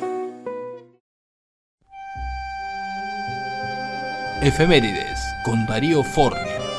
Efemérides con Darío Forni.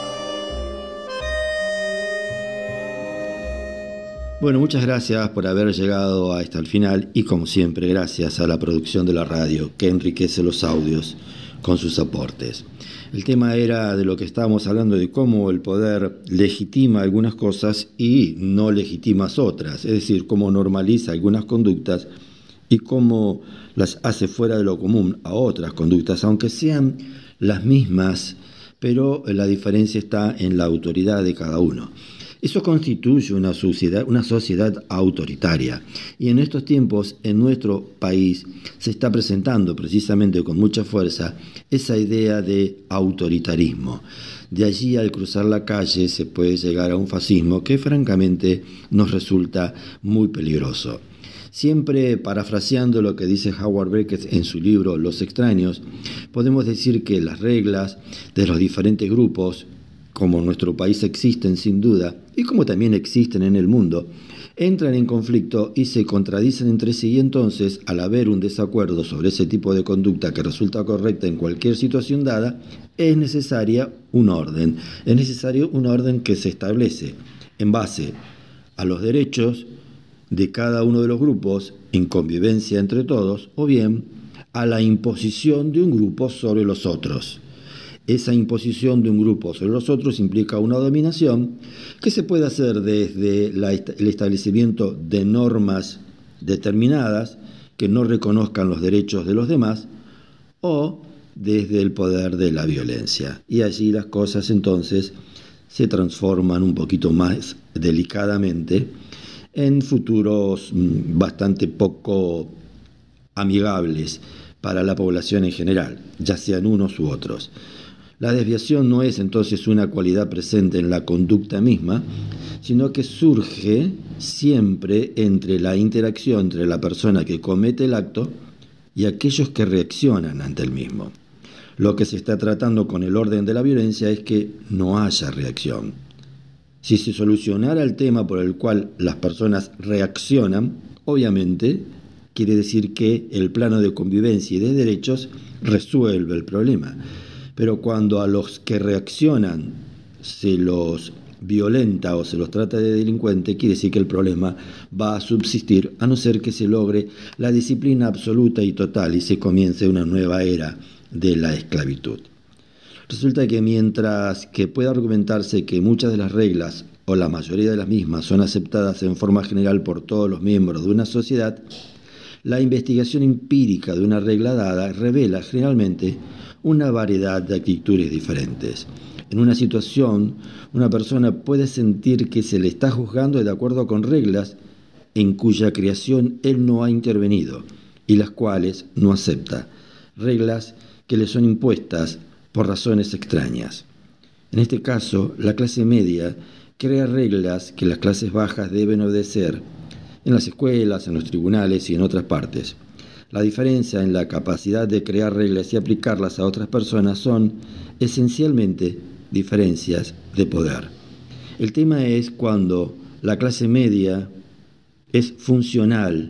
Bueno, muchas gracias por haber llegado hasta el final y como siempre gracias a la producción de la radio que enriquece los audios con sus aportes. El tema era de lo que estábamos hablando, de cómo el poder legitima algunas cosas y no legitima otras, es decir, cómo normaliza algunas conductas y cómo las hace fuera de lo común a otras conductas, aunque sean las mismas, pero la diferencia está en la autoridad de cada uno. Eso constituye una sociedad autoritaria y en estos tiempos en nuestro país se está presentando precisamente con mucha fuerza esa idea de autoritarismo. De allí al cruzar la calle se puede llegar a un fascismo que francamente nos resulta muy peligroso. Siempre parafraseando lo que dice Howard Beckett en su libro Los extraños, podemos decir que las reglas de los diferentes grupos, como en nuestro país existen sin duda, y como también existen en el mundo, entran en conflicto y se contradicen entre sí, y entonces, al haber un desacuerdo sobre ese tipo de conducta que resulta correcta en cualquier situación dada, es necesario un orden que se establece en base a los derechos de cada uno de los grupos, en convivencia entre todos, o bien a la imposición de un grupo sobre los otros. Esa imposición de un grupo sobre los otros implica una dominación que se puede hacer desde el establecimiento de normas determinadas que no reconozcan los derechos de los demás o desde el poder de la violencia. Y allí las cosas entonces se transforman un poquito más delicadamente en futuros bastante poco amigables para la población en general, ya sean unos u otros. La desviación no es entonces una cualidad presente en la conducta misma, sino que surge siempre entre la interacción entre la persona que comete el acto y aquellos que reaccionan ante el mismo. Lo que se está tratando con el orden de la violencia es que no haya reacción. Si se solucionara el tema por el cual las personas reaccionan, obviamente quiere decir que el plano de convivencia y de derechos resuelve el problema. Pero cuando a los que reaccionan se los violenta o se los trata de delincuente, quiere decir que el problema va a subsistir, a no ser que se logre la disciplina absoluta y total y se comience una nueva era de la esclavitud. Resulta que mientras que puede argumentarse que muchas de las reglas o la mayoría de las mismas son aceptadas en forma general por todos los miembros de una sociedad, la investigación empírica de una regla dada revela generalmente una variedad de actitudes diferentes. En una situación, una persona puede sentir que se le está juzgando de acuerdo con reglas en cuya creación él no ha intervenido y las cuales no acepta, reglas que le son impuestas por razones extrañas. En este caso, la clase media crea reglas que las clases bajas deben obedecer en las escuelas, en los tribunales y en otras partes. La diferencia en la capacidad de crear reglas y aplicarlas a otras personas son esencialmente diferencias de poder. El tema es cuando la clase media es funcional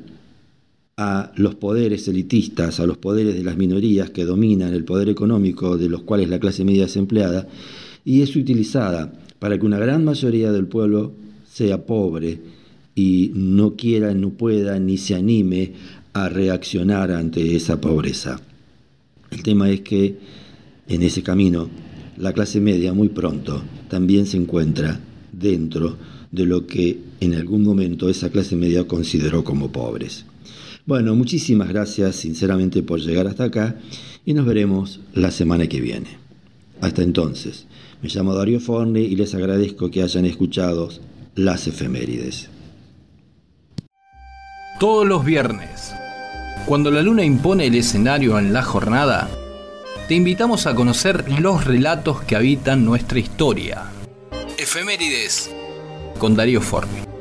a los poderes elitistas, a los poderes de las minorías que dominan el poder económico de los cuales la clase media es empleada, y es utilizada para que una gran mayoría del pueblo sea pobre y no quiera, no pueda, ni se anime a reaccionar ante esa pobreza. El tema es que en ese camino la clase media muy pronto también se encuentra dentro de lo que en algún momento esa clase media consideró como pobres. Bueno, muchísimas gracias sinceramente por llegar hasta acá y nos veremos la semana que viene. Hasta entonces, me llamo Darío Forni y les agradezco que hayan escuchado las efemérides. Todos los viernes, cuando la luna impone el escenario en la jornada, te invitamos a conocer los relatos que habitan nuestra historia. Efemérides con Darío Forni.